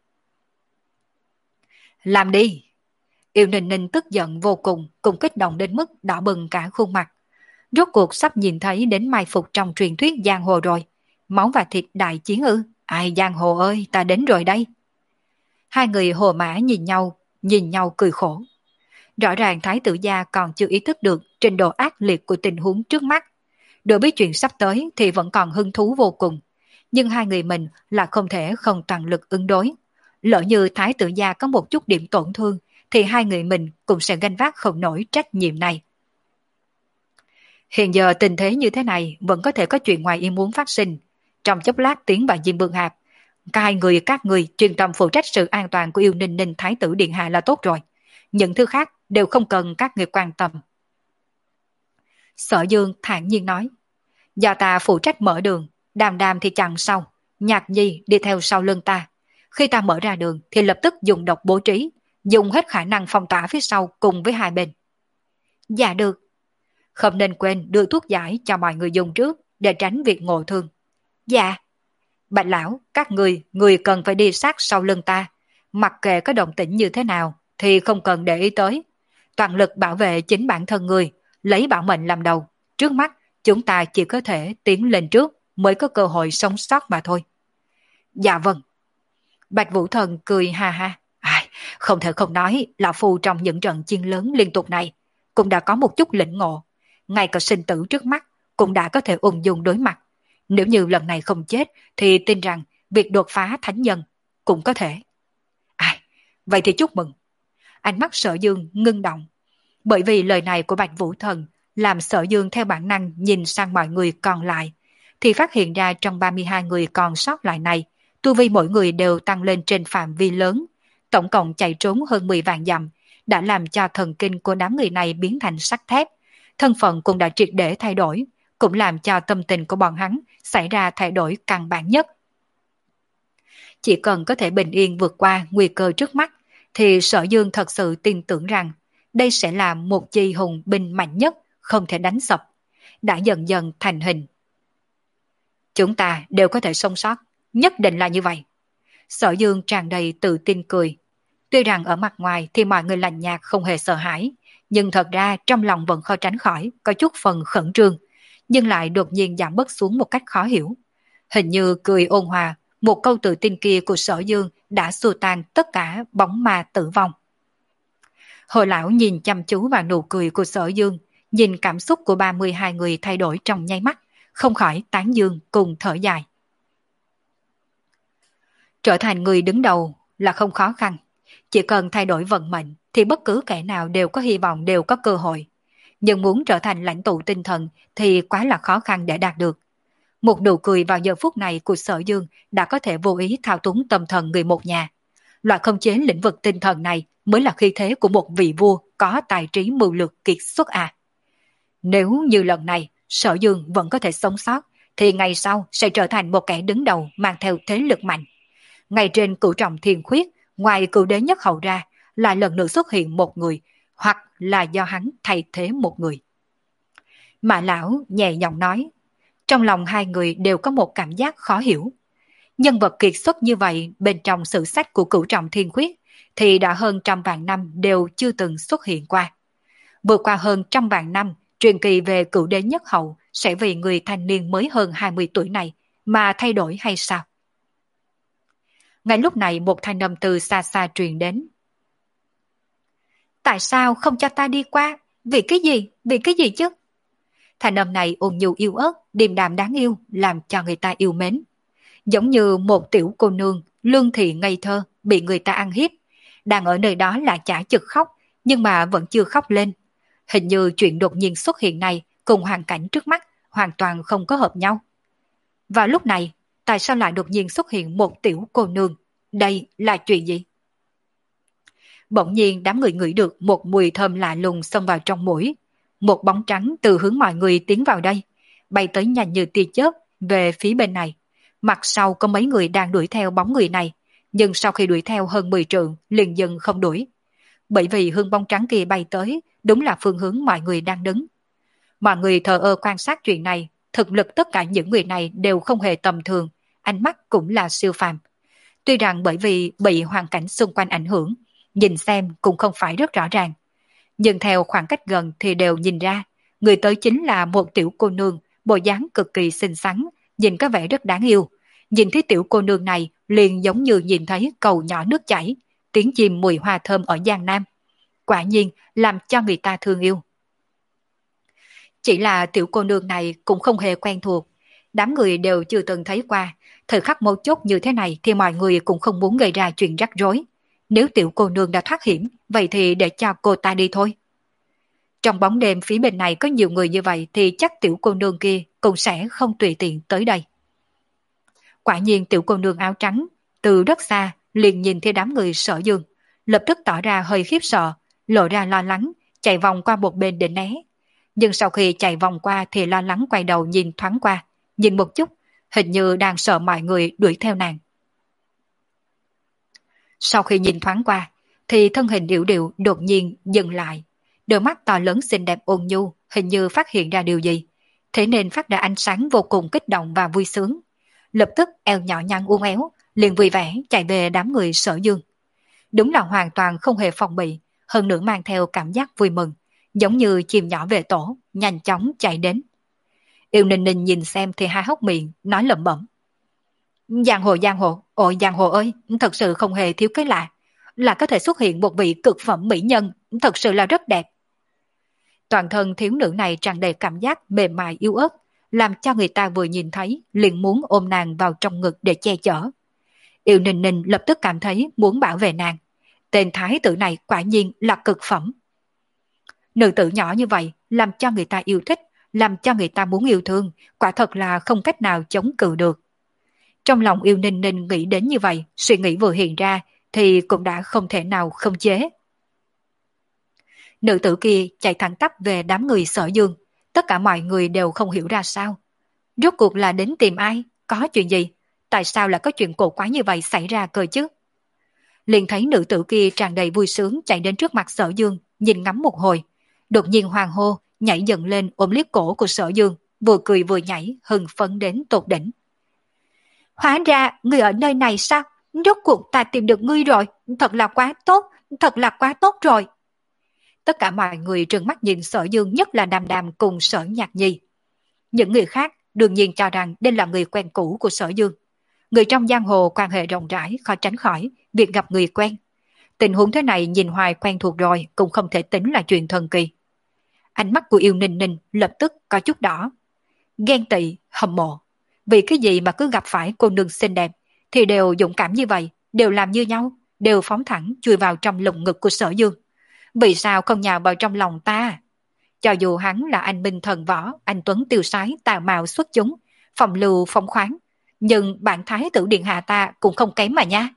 A: Làm đi! Yêu Ninh Ninh tức giận vô cùng, cùng kích động đến mức đỏ bừng cả khuôn mặt. Rốt cuộc sắp nhìn thấy đến mai phục trong truyền thuyết giang hồ rồi. Máu và thịt đại chiến ư? Ai giang hồ ơi, ta đến rồi đây. Hai người Hồ Mã nhìn nhau, nhìn nhau cười khổ. Rõ ràng Thái tử gia còn chưa ý thức được trình độ ác liệt của tình huống trước mắt. Đối với chuyện sắp tới thì vẫn còn hứng thú vô cùng. Nhưng hai người mình là không thể không toàn lực ứng đối. Lỡ như Thái tử gia có một chút điểm tổn thương thì hai người mình cũng sẽ gánh vác không nổi trách nhiệm này. Hiện giờ tình thế như thế này vẫn có thể có chuyện ngoài ý muốn phát sinh. Trong chốc lát tiến vào Diêm Vương Hạp, cả hai người các người truyền tâm phụ trách sự an toàn của Yêu Ninh Ninh Thái tử Điện Hạ là tốt rồi. Những thứ khác đều không cần các người quan tâm. Sở Dương thản nhiên nói, do ta phụ trách mở đường, Đàm Đàm thì chặn sau, Nhạc Nhi đi theo sau lưng ta. Khi ta mở ra đường thì lập tức dùng độc bố trí, dùng hết khả năng phong tỏa phía sau cùng với hai bên. Dạ được. Không nên quên đưa thuốc giải cho mọi người dùng trước để tránh việc ngộ thương. Dạ. Bạch lão, các người, người cần phải đi sát sau lưng ta. Mặc kệ có động tĩnh như thế nào thì không cần để ý tới. Toàn lực bảo vệ chính bản thân người, lấy bảo mệnh làm đầu. Trước mắt, chúng ta chỉ có thể tiến lên trước mới có cơ hội sống sót mà thôi. Dạ vâng. Bạch Vũ Thần cười ha ha. Ai, không thể không nói, lão phu trong những trận chiến lớn liên tục này cũng đã có một chút lĩnh ngộ. Ngay cả sinh tử trước mắt cũng đã có thể ung dung đối mặt. Nếu như lần này không chết thì tin rằng việc đột phá thánh nhân cũng có thể. Ai, vậy thì chúc mừng. Ánh mắt Sở Dương ngưng động. Bởi vì lời này của Bạch Vũ Thần làm Sở Dương theo bản năng nhìn sang mọi người còn lại, thì phát hiện ra trong ba mươi hai người còn sót lại này, tu vi mỗi người đều tăng lên trên phạm vi lớn, tổng cộng chạy trốn hơn mười vạn dặm, đã làm cho thần kinh của đám người này biến thành sắt thép, thân phận cũng đã triệt để thay đổi, cũng làm cho tâm tình của bọn hắn xảy ra thay đổi căn bản nhất. Chỉ cần có thể bình yên vượt qua nguy cơ trước mắt, thì Sở Dương thật sự tin tưởng rằng đây sẽ là một chi hùng binh mạnh nhất, không thể đánh sập, đã dần dần thành hình. Chúng ta đều có thể sống sót, nhất định là như vậy. Sở Dương tràn đầy tự tin cười. Tuy rằng ở mặt ngoài thì mọi người lạnh nhạt không hề sợ hãi, nhưng thật ra trong lòng vẫn khó tránh khỏi có chút phần khẩn trương, nhưng lại đột nhiên giảm bớt xuống một cách khó hiểu. Hình như cười ôn hòa, một câu tự tin kia của Sở Dương đã xua tan tất cả bóng ma tử vong. Hồ lão nhìn chăm chú vào nụ cười của Sở Dương, nhìn cảm xúc của ba mươi hai người thay đổi trong nháy mắt, không khỏi tán dương cùng thở dài. Trở thành người đứng đầu là không khó khăn, chỉ cần thay đổi vận mệnh thì bất cứ kẻ nào đều có hy vọng, đều có cơ hội. Nhưng muốn trở thành lãnh tụ tinh thần thì quá là khó khăn để đạt được. Một nụ cười vào giờ phút này của Sở Dương đã có thể vô ý thao túng tâm thần người một nhà. Loại khống chế lĩnh vực tinh thần này mới là khí thế của một vị vua có tài trí mưu lược kiệt xuất à. Nếu như lần này Sở Dương vẫn có thể sống sót, thì ngày sau sẽ trở thành một kẻ đứng đầu mang theo thế lực mạnh. Ngay trên cửu trọng thiên khuyết, ngoài cửu đế nhất hậu ra, lại lần nữa xuất hiện một người, hoặc là do hắn thay thế một người. Mã lão nhẹ giọng nói, trong lòng hai người đều có một cảm giác khó hiểu. Nhân vật kiệt xuất như vậy bên trong sử sách của cửu trọng thiên khuyết thì đã hơn trăm vạn năm đều chưa từng xuất hiện qua. Vượt qua hơn trăm vạn năm, truyền kỳ về cửu đế nhất hậu sẽ vì người thanh niên mới hơn hai mươi tuổi này mà thay đổi hay sao? Ngay lúc này một thanh âm từ xa xa truyền đến. Tại sao không cho ta đi qua? Vì cái gì? Vì cái gì chứ? Thanh âm này ôn nhu yêu ớt, điềm đạm đáng yêu, làm cho người ta yêu mến. Giống như một tiểu cô nương, lương thị ngây thơ, bị người ta ăn hiếp. Đang ở nơi đó là chả chực khóc, nhưng mà vẫn chưa khóc lên. Hình như chuyện đột nhiên xuất hiện này cùng hoàn cảnh trước mắt hoàn toàn không có hợp nhau. Vào lúc này, tại sao lại đột nhiên xuất hiện một tiểu cô nương? Đây là chuyện gì? Bỗng nhiên đám người ngửi được một mùi thơm lạ lùng xông vào trong mũi. Một bóng trắng từ hướng mọi người tiến vào đây, bay tới nhanh như tia chớp về phía bên này. Mặt sau có mấy người đang đuổi theo bóng người này, nhưng sau khi đuổi theo hơn mười trượng liền dừng không đuổi. Bởi vì hướng bóng trắng kia bay tới đúng là phương hướng mọi người đang đứng. Mọi người thờ ơ quan sát chuyện này, thực lực tất cả những người này đều không hề tầm thường, ánh mắt cũng là siêu phàm. Tuy rằng bởi vì bị hoàn cảnh xung quanh ảnh hưởng, nhìn xem cũng không phải rất rõ ràng. Nhưng theo khoảng cách gần thì đều nhìn ra, người tới chính là một tiểu cô nương, bộ dáng cực kỳ xinh xắn, nhìn có vẻ rất đáng yêu. Nhìn thấy tiểu cô nương này liền giống như nhìn thấy cầu nhỏ nước chảy, tiếng chim mùi hoa thơm ở Giang Nam. Quả nhiên làm cho người ta thương yêu. Chỉ là tiểu cô nương này cũng không hề quen thuộc, đám người đều chưa từng thấy qua. Thời khắc mấu chốt như thế này thì mọi người cũng không muốn gây ra chuyện rắc rối. Nếu tiểu cô nương đã thoát hiểm, vậy thì để cho cô ta đi thôi. Trong bóng đêm phía bên này có nhiều người như vậy thì chắc tiểu cô nương kia cũng sẽ không tùy tiện tới đây. Quả nhiên tiểu cô nương áo trắng từ rất xa liền nhìn thấy đám người Sở Dương, lập tức tỏ ra hơi khiếp sợ, lộ ra lo lắng, chạy vòng qua một bên để né. Nhưng sau khi chạy vòng qua thì lo lắng quay đầu nhìn thoáng qua, nhìn một chút, hình như đang sợ mọi người đuổi theo nàng. Sau khi nhìn thoáng qua, thì thân hình điệu điệu đột nhiên dừng lại. Đôi mắt to lớn xinh đẹp ôn nhu, hình như phát hiện ra điều gì. Thế nên phát ra ánh sáng vô cùng kích động và vui sướng. Lập tức eo nhỏ nhăn uốn éo, liền vui vẻ chạy về đám người Sở Dương. Đúng là hoàn toàn không hề phòng bị, hơn nữa mang theo cảm giác vui mừng, giống như chim nhỏ về tổ, nhanh chóng chạy đến. Yêu Ninh Ninh nhìn xem thì hai hốc miệng, nói lẩm bẩm. Giang hồ giang hồ, ôi giang hồ ơi, thật sự không hề thiếu cái lạ, là có thể xuất hiện một vị cực phẩm mỹ nhân, thật sự là rất đẹp. Toàn thân thiếu nữ này tràn đầy cảm giác mềm mại yếu ớt, làm cho người ta vừa nhìn thấy liền muốn ôm nàng vào trong ngực để che chở. Yêu Ninh Ninh lập tức cảm thấy muốn bảo vệ nàng. Tên thái tử này quả nhiên là cực phẩm. Nữ tử nhỏ như vậy làm cho người ta yêu thích, làm cho người ta muốn yêu thương, quả thật là không cách nào chống cự được. Trong lòng Yêu Ninh Ninh nghĩ đến như vậy, suy nghĩ vừa hiện ra thì cũng đã không thể nào không chế. Nữ tử kia chạy thẳng tắp về đám người Sở Dương, tất cả mọi người đều không hiểu ra sao. Rốt cuộc là đến tìm ai, có chuyện gì, tại sao lại có chuyện cổ quái như vậy xảy ra cơ chứ? Liền thấy nữ tử kia tràn đầy vui sướng chạy đến trước mặt Sở Dương, nhìn ngắm một hồi, đột nhiên hoàng hô, nhảy dần lên ôm liếc cổ của Sở Dương, vừa cười vừa nhảy, hưng phấn đến tột đỉnh. Hóa ra, ngươi ở nơi này sao? Rốt cuộc ta tìm được ngươi rồi, thật là quá tốt, thật là quá tốt rồi. Tất cả mọi người trừng mắt nhìn Sở Dương, nhất là Đàm Đàm cùng Sở Nhạc Nhi. Những người khác đương nhiên cho rằng đây là người quen cũ của Sở Dương. Người trong giang hồ quan hệ rộng rãi khó tránh khỏi việc gặp người quen. Tình huống thế này nhìn hoài quen thuộc rồi cũng không thể tính là chuyện thần kỳ. Ánh mắt của Yêu Ninh Ninh lập tức có chút đỏ. Ghen tị, hâm mộ. Vì cái gì mà cứ gặp phải cô nương xinh đẹp thì đều dũng cảm như vậy, đều làm như nhau, đều phóng thẳng chui vào trong lồng ngực của Sở Dương. Vì sao không nhào vào trong lòng ta? Cho dù hắn là anh minh thần võ, anh tuấn tiêu sái, tào mạo xuất chúng, phong lưu phong khoáng, nhưng bản thái tử điện hạ ta cũng không kém mà nha.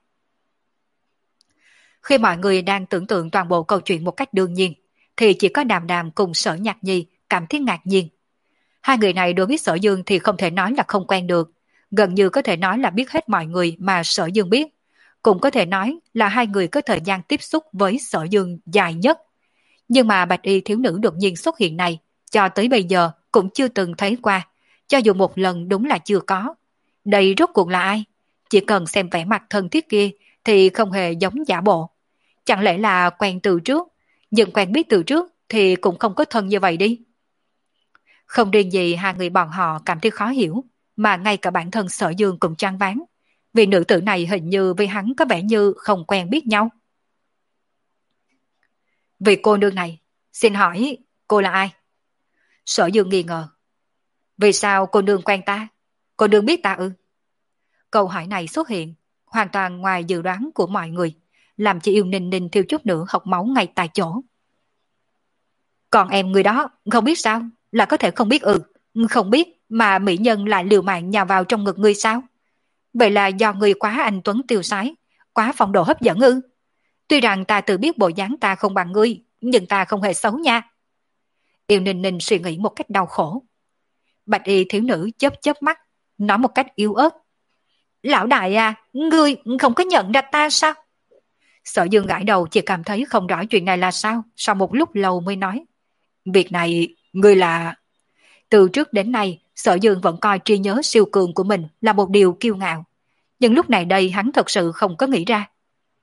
A: Khi mọi người đang tưởng tượng toàn bộ câu chuyện một cách đương nhiên, thì chỉ có Đàm Đàm cùng Sở Nhạc Nhi cảm thấy ngạc nhiên. Hai người này đối với Sở Dương thì không thể nói là không quen được, gần như có thể nói là biết hết mọi người mà Sở Dương biết, cũng có thể nói là hai người có thời gian tiếp xúc với Sở Dương dài nhất. Nhưng mà bạch y thiếu nữ đột nhiên xuất hiện này, cho tới bây giờ cũng chưa từng thấy qua, cho dù một lần đúng là chưa có. Đây rốt cuộc là ai? Chỉ cần xem vẻ mặt thân thiết kia thì không hề giống giả bộ. Chẳng lẽ là quen từ trước, nhưng quen biết từ trước thì cũng không có thân như vậy đi. Không riêng gì hai người bọn họ cảm thấy khó hiểu, mà ngay cả bản thân Sở Dương cũng choáng váng, vì nữ tử này hình như với hắn có vẻ như không quen biết nhau. Vì cô nương này, xin hỏi cô là ai? Sở Dương nghi ngờ. Vì sao cô nương quen ta? Cô nương biết ta ư? Câu hỏi này xuất hiện, hoàn toàn ngoài dự đoán của mọi người, làm chị Yêu Ninh Ninh thiếu chút nữa học máu ngay tại chỗ. Còn em người đó, không biết sao? Là có thể không biết ư? Không biết mà mỹ nhân lại liều mạng nhào vào trong ngực ngươi sao? Vậy là do ngươi quá anh tuấn tiêu sái, quá phong độ hấp dẫn ư? Tuy rằng ta tự biết bộ dáng ta không bằng ngươi, nhưng ta không hề xấu nha. Yêu Ninh Ninh suy nghĩ một cách đau khổ. Bạch y thiếu nữ chớp chớp mắt, nói một cách yếu ớt. Lão đại à, ngươi không có nhận ra ta sao? Sở Dương gãi đầu chỉ cảm thấy không rõ chuyện này là sao, sau một lúc lâu mới nói. Việc này, ngươi là... Từ trước đến nay, Sở Dương vẫn coi trí nhớ siêu cường của mình là một điều kiêu ngạo. Nhưng lúc này đây hắn thật sự không có nghĩ ra.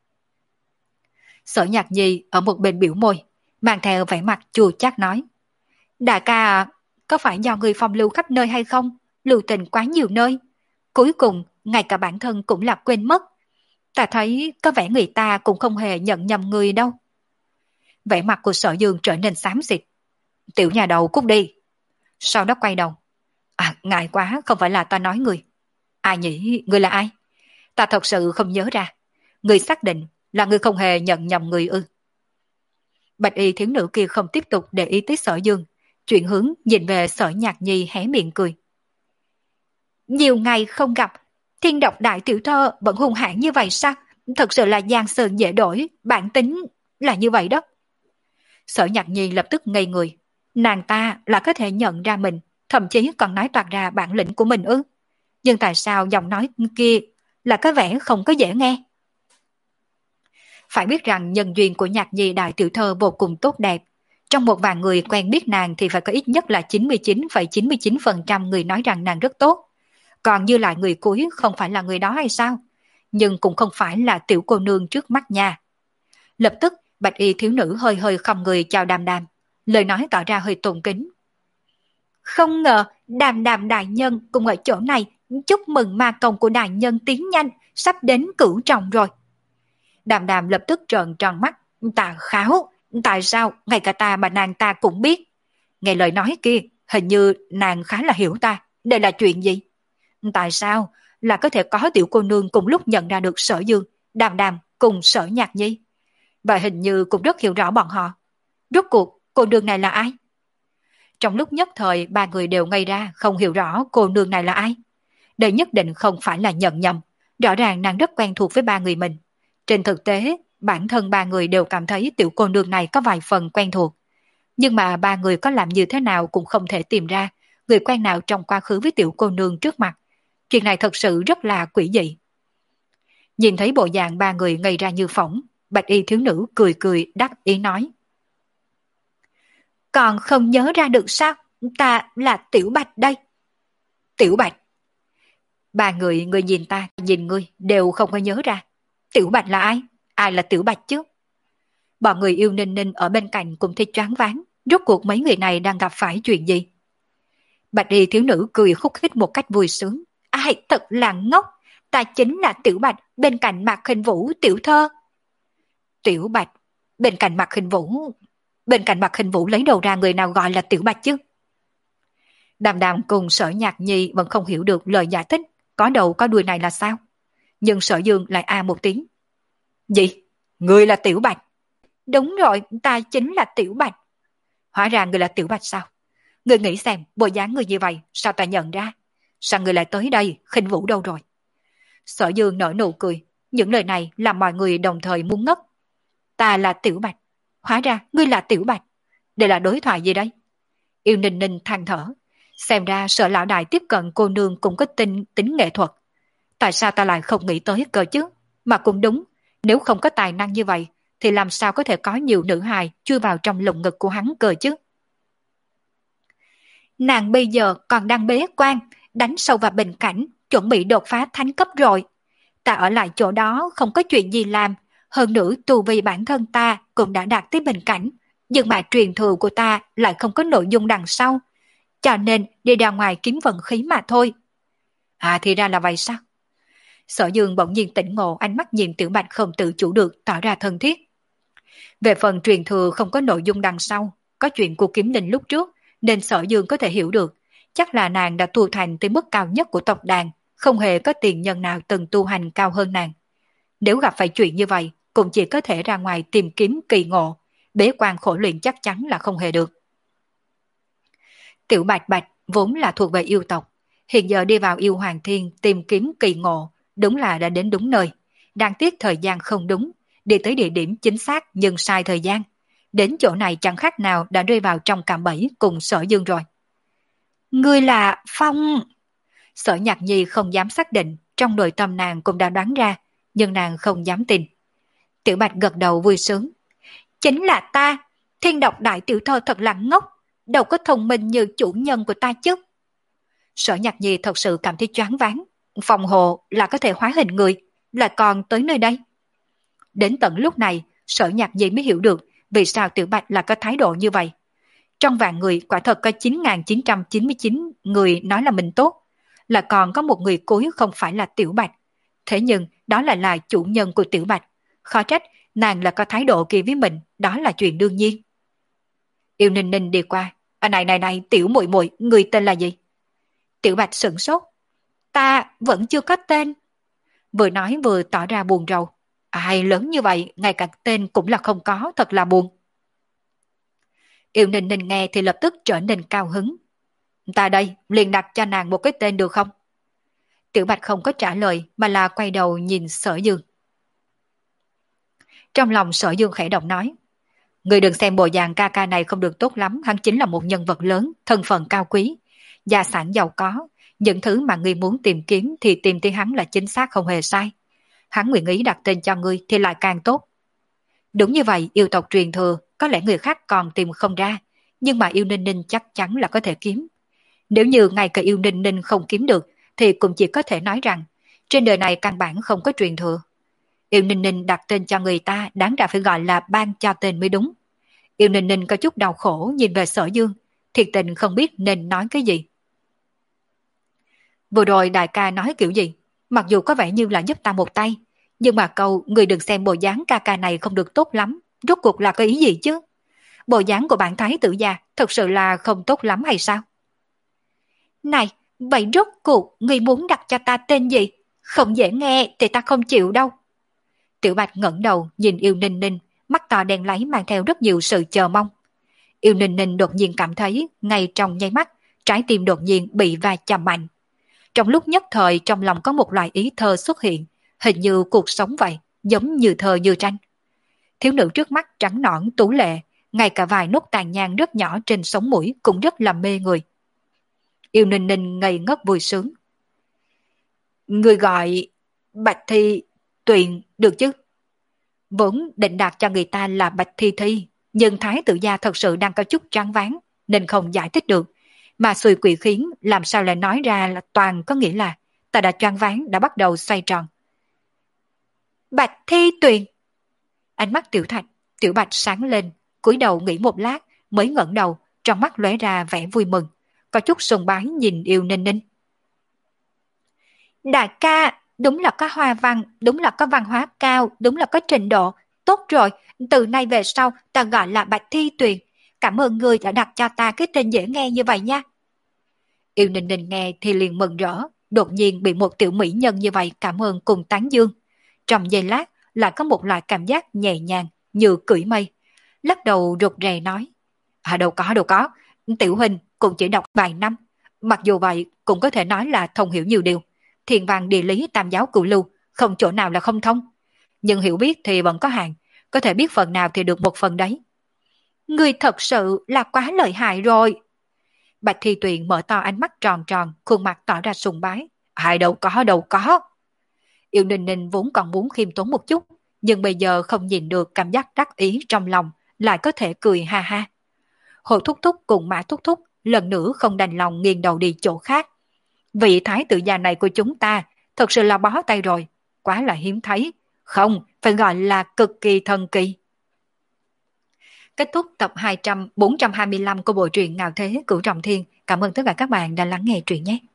A: Sở Nhạc Nhi ở một bên biểu môi, mang theo vẻ mặt chua chát nói. Đại ca à, có phải do người phong lưu khắp nơi hay không? Lưu tình quá nhiều nơi. Cuối cùng, ngay cả bản thân cũng là quên mất. Ta thấy có vẻ người ta cũng không hề nhận nhầm người đâu. Vẻ mặt của Sở Dương trở nên xám xịt. Tiểu nhà đầu cút đi. Sau đó quay đầu. À, ngại quá, không phải là ta nói người. Ai nhỉ, người là ai? Ta thật sự không nhớ ra. Người xác định là người không hề nhận nhầm người ư? Bạch y thiếu nữ kia không tiếp tục để ý tới Sở Dương, chuyển hướng nhìn về Sở Nhạc Nhi hé miệng cười. Nhiều ngày không gặp, thiên độc đại tiểu thơ vẫn hung hãn như vậy sao? Thật sự là giang sơn dễ đổi, bản tính là như vậy đó. Sở Nhạc Nhi lập tức ngây người. Nàng ta là có thể nhận ra mình, thậm chí còn nói toạc ra bản lĩnh của mình ư? Nhưng tại sao giọng nói kia là có vẻ không có dễ nghe? Phải biết rằng nhân duyên của Nhạc Nhi đại tiểu thơ vô cùng tốt đẹp. Trong một vài người quen biết nàng thì phải có ít nhất là chín mươi chín phẩy chín mươi chín phần trăm người nói rằng nàng rất tốt. Còn như lại người cuối không phải là người đó hay sao? Nhưng cũng không phải là tiểu cô nương trước mắt nha. Lập tức bạch y thiếu nữ hơi hơi không người chào Đàm Đàm, lời nói tỏ ra hơi tôn kính. Không ngờ Đàm Đàm đại nhân cùng ở chỗ này, chúc mừng ma công của đại nhân tiến nhanh, sắp đến cửu trọng rồi. Đàm Đàm lập tức trợn tròn mắt. Tà kháo, tại sao ngay cả ta mà nàng ta cũng biết? Nghe lời nói kia, Hình như nàng khá là hiểu ta, đây là chuyện gì? Tại sao là có thể có tiểu cô nương cùng lúc nhận ra được Sở Dương, Đàm Đàm cùng Sở Nhạc Nhi? Và hình như cũng rất hiểu rõ bọn họ. Rốt cuộc cô nương này là ai? Trong lúc nhất thời ba người đều ngây ra không hiểu rõ cô nương này là ai. Đây nhất định không phải là nhận nhầm. Rõ ràng nàng rất quen thuộc với ba người mình. Trên thực tế, bản thân ba người đều cảm thấy tiểu cô nương này có vài phần quen thuộc. Nhưng mà ba người có làm như thế nào cũng không thể tìm ra người quen nào trong quá khứ với tiểu cô nương trước mặt. Chuyện này thật sự rất là quỷ dị. Nhìn thấy bộ dạng ba người ngây ra như phỏng, bạch y thiếu nữ cười cười đắc ý nói. Còn không nhớ ra được sao? Ta là Tiểu Bạch đây. Tiểu Bạch? Ba người, người nhìn ta, nhìn ngươi, đều không có nhớ ra. Tiểu Bạch là ai? Ai là Tiểu Bạch chứ? Bọn người yêu Ninh Ninh ở bên cạnh cũng thấy choáng váng. Rốt cuộc mấy người này đang gặp phải chuyện gì? Bạch y thiếu nữ cười khúc khích một cách vui sướng. Ai thật là ngốc. Ta chính là Tiểu Bạch bên cạnh Mạc Khinh Vũ tiểu thơ. Tiểu Bạch bên cạnh Mạc Khinh Vũ? Bên cạnh Mạc Khinh Vũ lấy đầu ra người nào gọi là Tiểu Bạch chứ? Đàm Đàm cùng Sở Nhạc Nhi vẫn không hiểu được lời giải thích có đầu có đuôi này là sao. Nhưng Sở Dương lại a một tiếng. Gì? Người là Tiểu Bạch? Đúng rồi, ta chính là Tiểu Bạch. Hóa ra người là Tiểu Bạch sao? Người nghĩ xem, bộ dáng người như vậy, sao ta nhận ra? Sao người lại tới đây, Khinh Vũ đâu rồi? Sở Dương nở nụ cười, những lời này làm mọi người đồng thời muốn ngất. Ta là Tiểu Bạch, hóa ra ngươi là Tiểu Bạch. Đây là đối thoại gì đây? Yêu Ninh Ninh than thở, xem ra Sở lão đại tiếp cận cô nương cũng có tính tính nghệ thuật. Tại sao ta lại không nghĩ tới cơ chứ? Mà cũng đúng, nếu không có tài năng như vậy, thì làm sao có thể có nhiều nữ hài chui vào trong lồng ngực của hắn cơ chứ? Nàng bây giờ còn đang bế quan, đánh sâu vào bình cảnh, chuẩn bị đột phá thánh cấp rồi. Ta ở lại chỗ đó không có chuyện gì làm, hơn nữa tu vi bản thân ta cũng đã đạt tới bình cảnh, nhưng mà truyền thừa của ta lại không có nội dung đằng sau, cho nên đi ra ngoài kiếm vận khí mà thôi. À thì ra là vậy sao? Sở Dương bỗng nhiên tỉnh ngộ, ánh mắt nhìn Tiểu Bạch không tự chủ được tỏ ra thân thiết. Về phần truyền thừa không có nội dung đằng sau, có chuyện của Kiếm Linh lúc trước, nên Sở Dương có thể hiểu được, chắc là nàng đã tu thành tới mức cao nhất của tộc đàn, không hề có tiền nhân nào từng tu hành cao hơn nàng. Nếu gặp phải chuyện như vậy, cũng chỉ có thể ra ngoài tìm kiếm kỳ ngộ, bế quan khổ luyện chắc chắn là không hề được. Tiểu Bạch Bạch vốn là thuộc về yêu tộc, hiện giờ đi vào yêu hoàng thiên tìm kiếm kỳ ngộ, đúng là đã đến đúng nơi. Đáng tiếc thời gian không đúng, đi tới địa điểm chính xác nhưng sai thời gian. Đến chỗ này chẳng khác nào đã rơi vào trong cạm bẫy cùng Sở Dương rồi. Ngươi là Phong... Sở Nhạc Nhi không dám xác định, trong nội tâm nàng cũng đã đoán ra, nhưng nàng không dám tin. Tiểu Bạch gật đầu vui sướng. Chính là ta, Thiên Độc đại tiểu thơ thật là ngốc, đâu có thông minh như chủ nhân của ta chứ. Sở Nhạc Nhi thật sự cảm thấy choáng váng. Phòng hộ là có thể hóa hình người, lại còn tới nơi đây. Đến tận lúc này, Sở Nhạc Nhi mới hiểu được vì sao Tiểu Bạch là có thái độ như vậy. Trong vạn người quả thật có chín nghìn chín trăm chín mươi chín người nói là mình tốt, là còn có một người cuối không phải là Tiểu Bạch. Thế nhưng đó lại là chủ nhân của Tiểu Bạch. Khó trách nàng là có thái độ kỳ với mình, đó là chuyện đương nhiên. Yêu Ninh Ninh đi qua. À, này này này, Tiểu muội muội, người tên là gì? Tiểu Bạch sửng sốt. Ta vẫn chưa có tên. Vừa nói vừa tỏ ra buồn rầu. Ai lớn như vậy, ngay cả tên cũng là không có, thật là buồn. Yêu Ninh Ninh nghe thì lập tức trở nên cao hứng. Ta đây, liền đặt cho nàng một cái tên được không? Tiểu Bạch không có trả lời mà là quay đầu nhìn Sở Dương. Trong lòng Sở Dương khẽ động nói. Người đừng xem bộ dạng ca ca này không được tốt lắm, hắn chính là một nhân vật lớn, thân phận cao quý, gia sản giàu có. Những thứ mà ngươi muốn tìm kiếm thì tìm tới hắn là chính xác không hề sai. Hắn nguyện ý đặt tên cho ngươi thì lại càng tốt. Đúng như vậy, yêu tộc truyền thừa, có lẽ người khác còn tìm không ra, nhưng mà yêu Ninh Ninh chắc chắn là có thể kiếm. Nếu như ngay cả yêu Ninh Ninh không kiếm được, thì cũng chỉ có thể nói rằng, trên đời này căn bản không có truyền thừa. Yêu Ninh Ninh đặt tên cho người ta đáng ra phải gọi là ban cho tên mới đúng. Yêu Ninh Ninh có chút đau khổ nhìn về Sở Dương, thiệt tình không biết nên nói cái gì. Vừa rồi đại ca nói kiểu gì? Mặc dù có vẻ như là giúp ta một tay, nhưng mà câu người đừng xem bộ dáng ca ca này không được tốt lắm, rốt cuộc là có ý gì chứ? Bộ dáng của bạn thái tử già thật sự là không tốt lắm hay sao? Này, vậy rốt cuộc ngươi muốn đặt cho ta tên gì? Không dễ nghe thì ta không chịu đâu. Tiểu Bạch ngẩng đầu nhìn Yêu Ninh Ninh, mắt to đen láy mang theo rất nhiều sự chờ mong. Yêu Ninh Ninh đột nhiên cảm thấy ngay trong nháy mắt, trái tim đột nhiên bị va chạm mạnh. Trong lúc nhất thời trong lòng có một loại ý thơ xuất hiện, hình như cuộc sống vậy, giống như thơ như tranh. Thiếu nữ trước mắt trắng nõn tú lệ, ngay cả vài nốt tàn nhang rất nhỏ trên sống mũi cũng rất là mê người. Yêu Ninh Ninh ngây ngất vui sướng. Người gọi Bạch Thi Tuyền được chứ? Vốn định đặt cho người ta là Bạch Thi Thi, nhưng Thái tử gia thật sự đang có chút choáng váng nên không giải thích được, mà xùi quỷ khiến làm sao lại nói ra là toàn có nghĩa là ta đã choáng váng đã bắt đầu xoay tròn. Bạch Thi Tuyền. Ánh mắt Tiểu Thạch, Tiểu Bạch sáng lên, cúi đầu nghĩ một lát mới ngẩng đầu, trong mắt lóe ra vẻ vui mừng, có chút sùng bái nhìn Yêu Ninh Ninh. Đại ca, đúng là có hoa văn, đúng là có văn hóa cao, đúng là có trình độ. Tốt rồi, từ nay về sau ta gọi là Bạch Thi Tuyền. Cảm ơn người đã đặt cho ta cái tên dễ nghe như vậy nha. Yêu Ninh Ninh nghe thì liền mừng rỡ, đột nhiên bị một tiểu mỹ nhân như vậy cảm ơn cùng tán dương. Trong giây lát lại có một loại cảm giác nhẹ nhàng như cưỡi mây. Lắc đầu rụt rè nói. À đâu có đâu có, tiểu huynh cũng chỉ đọc vài năm. Mặc dù vậy cũng có thể nói là thông hiểu nhiều điều. Thiên văn địa lý tam giáo cửu lưu, không chỗ nào là không thông. Nhưng hiểu biết thì vẫn có hạn, có thể biết phần nào thì được một phần đấy. Người thật sự là quá lợi hại rồi. Bạch Thi Tuyền mở to ánh mắt tròn tròn, khuôn mặt tỏ ra sùng bái. Ai đâu có đâu có. Yêu Ninh Ninh vốn còn muốn khiêm tốn một chút, nhưng bây giờ không nhìn được cảm giác đắc ý trong lòng, lại có thể cười ha ha. Hồ Thúc Thúc cùng Mã Thúc Thúc lần nữa không đành lòng nghiêng đầu đi chỗ khác. Vị thái tử già này của chúng ta thật sự là bó tay rồi, quá là hiếm thấy, không, phải gọi là cực kỳ thần kỳ. Kết thúc tập hai trăm bốn trăm hai mươi lăm của bộ truyện Ngạo Thế Cửu Trọng Thiên. Cảm ơn tất cả các bạn đã lắng nghe truyện nhé.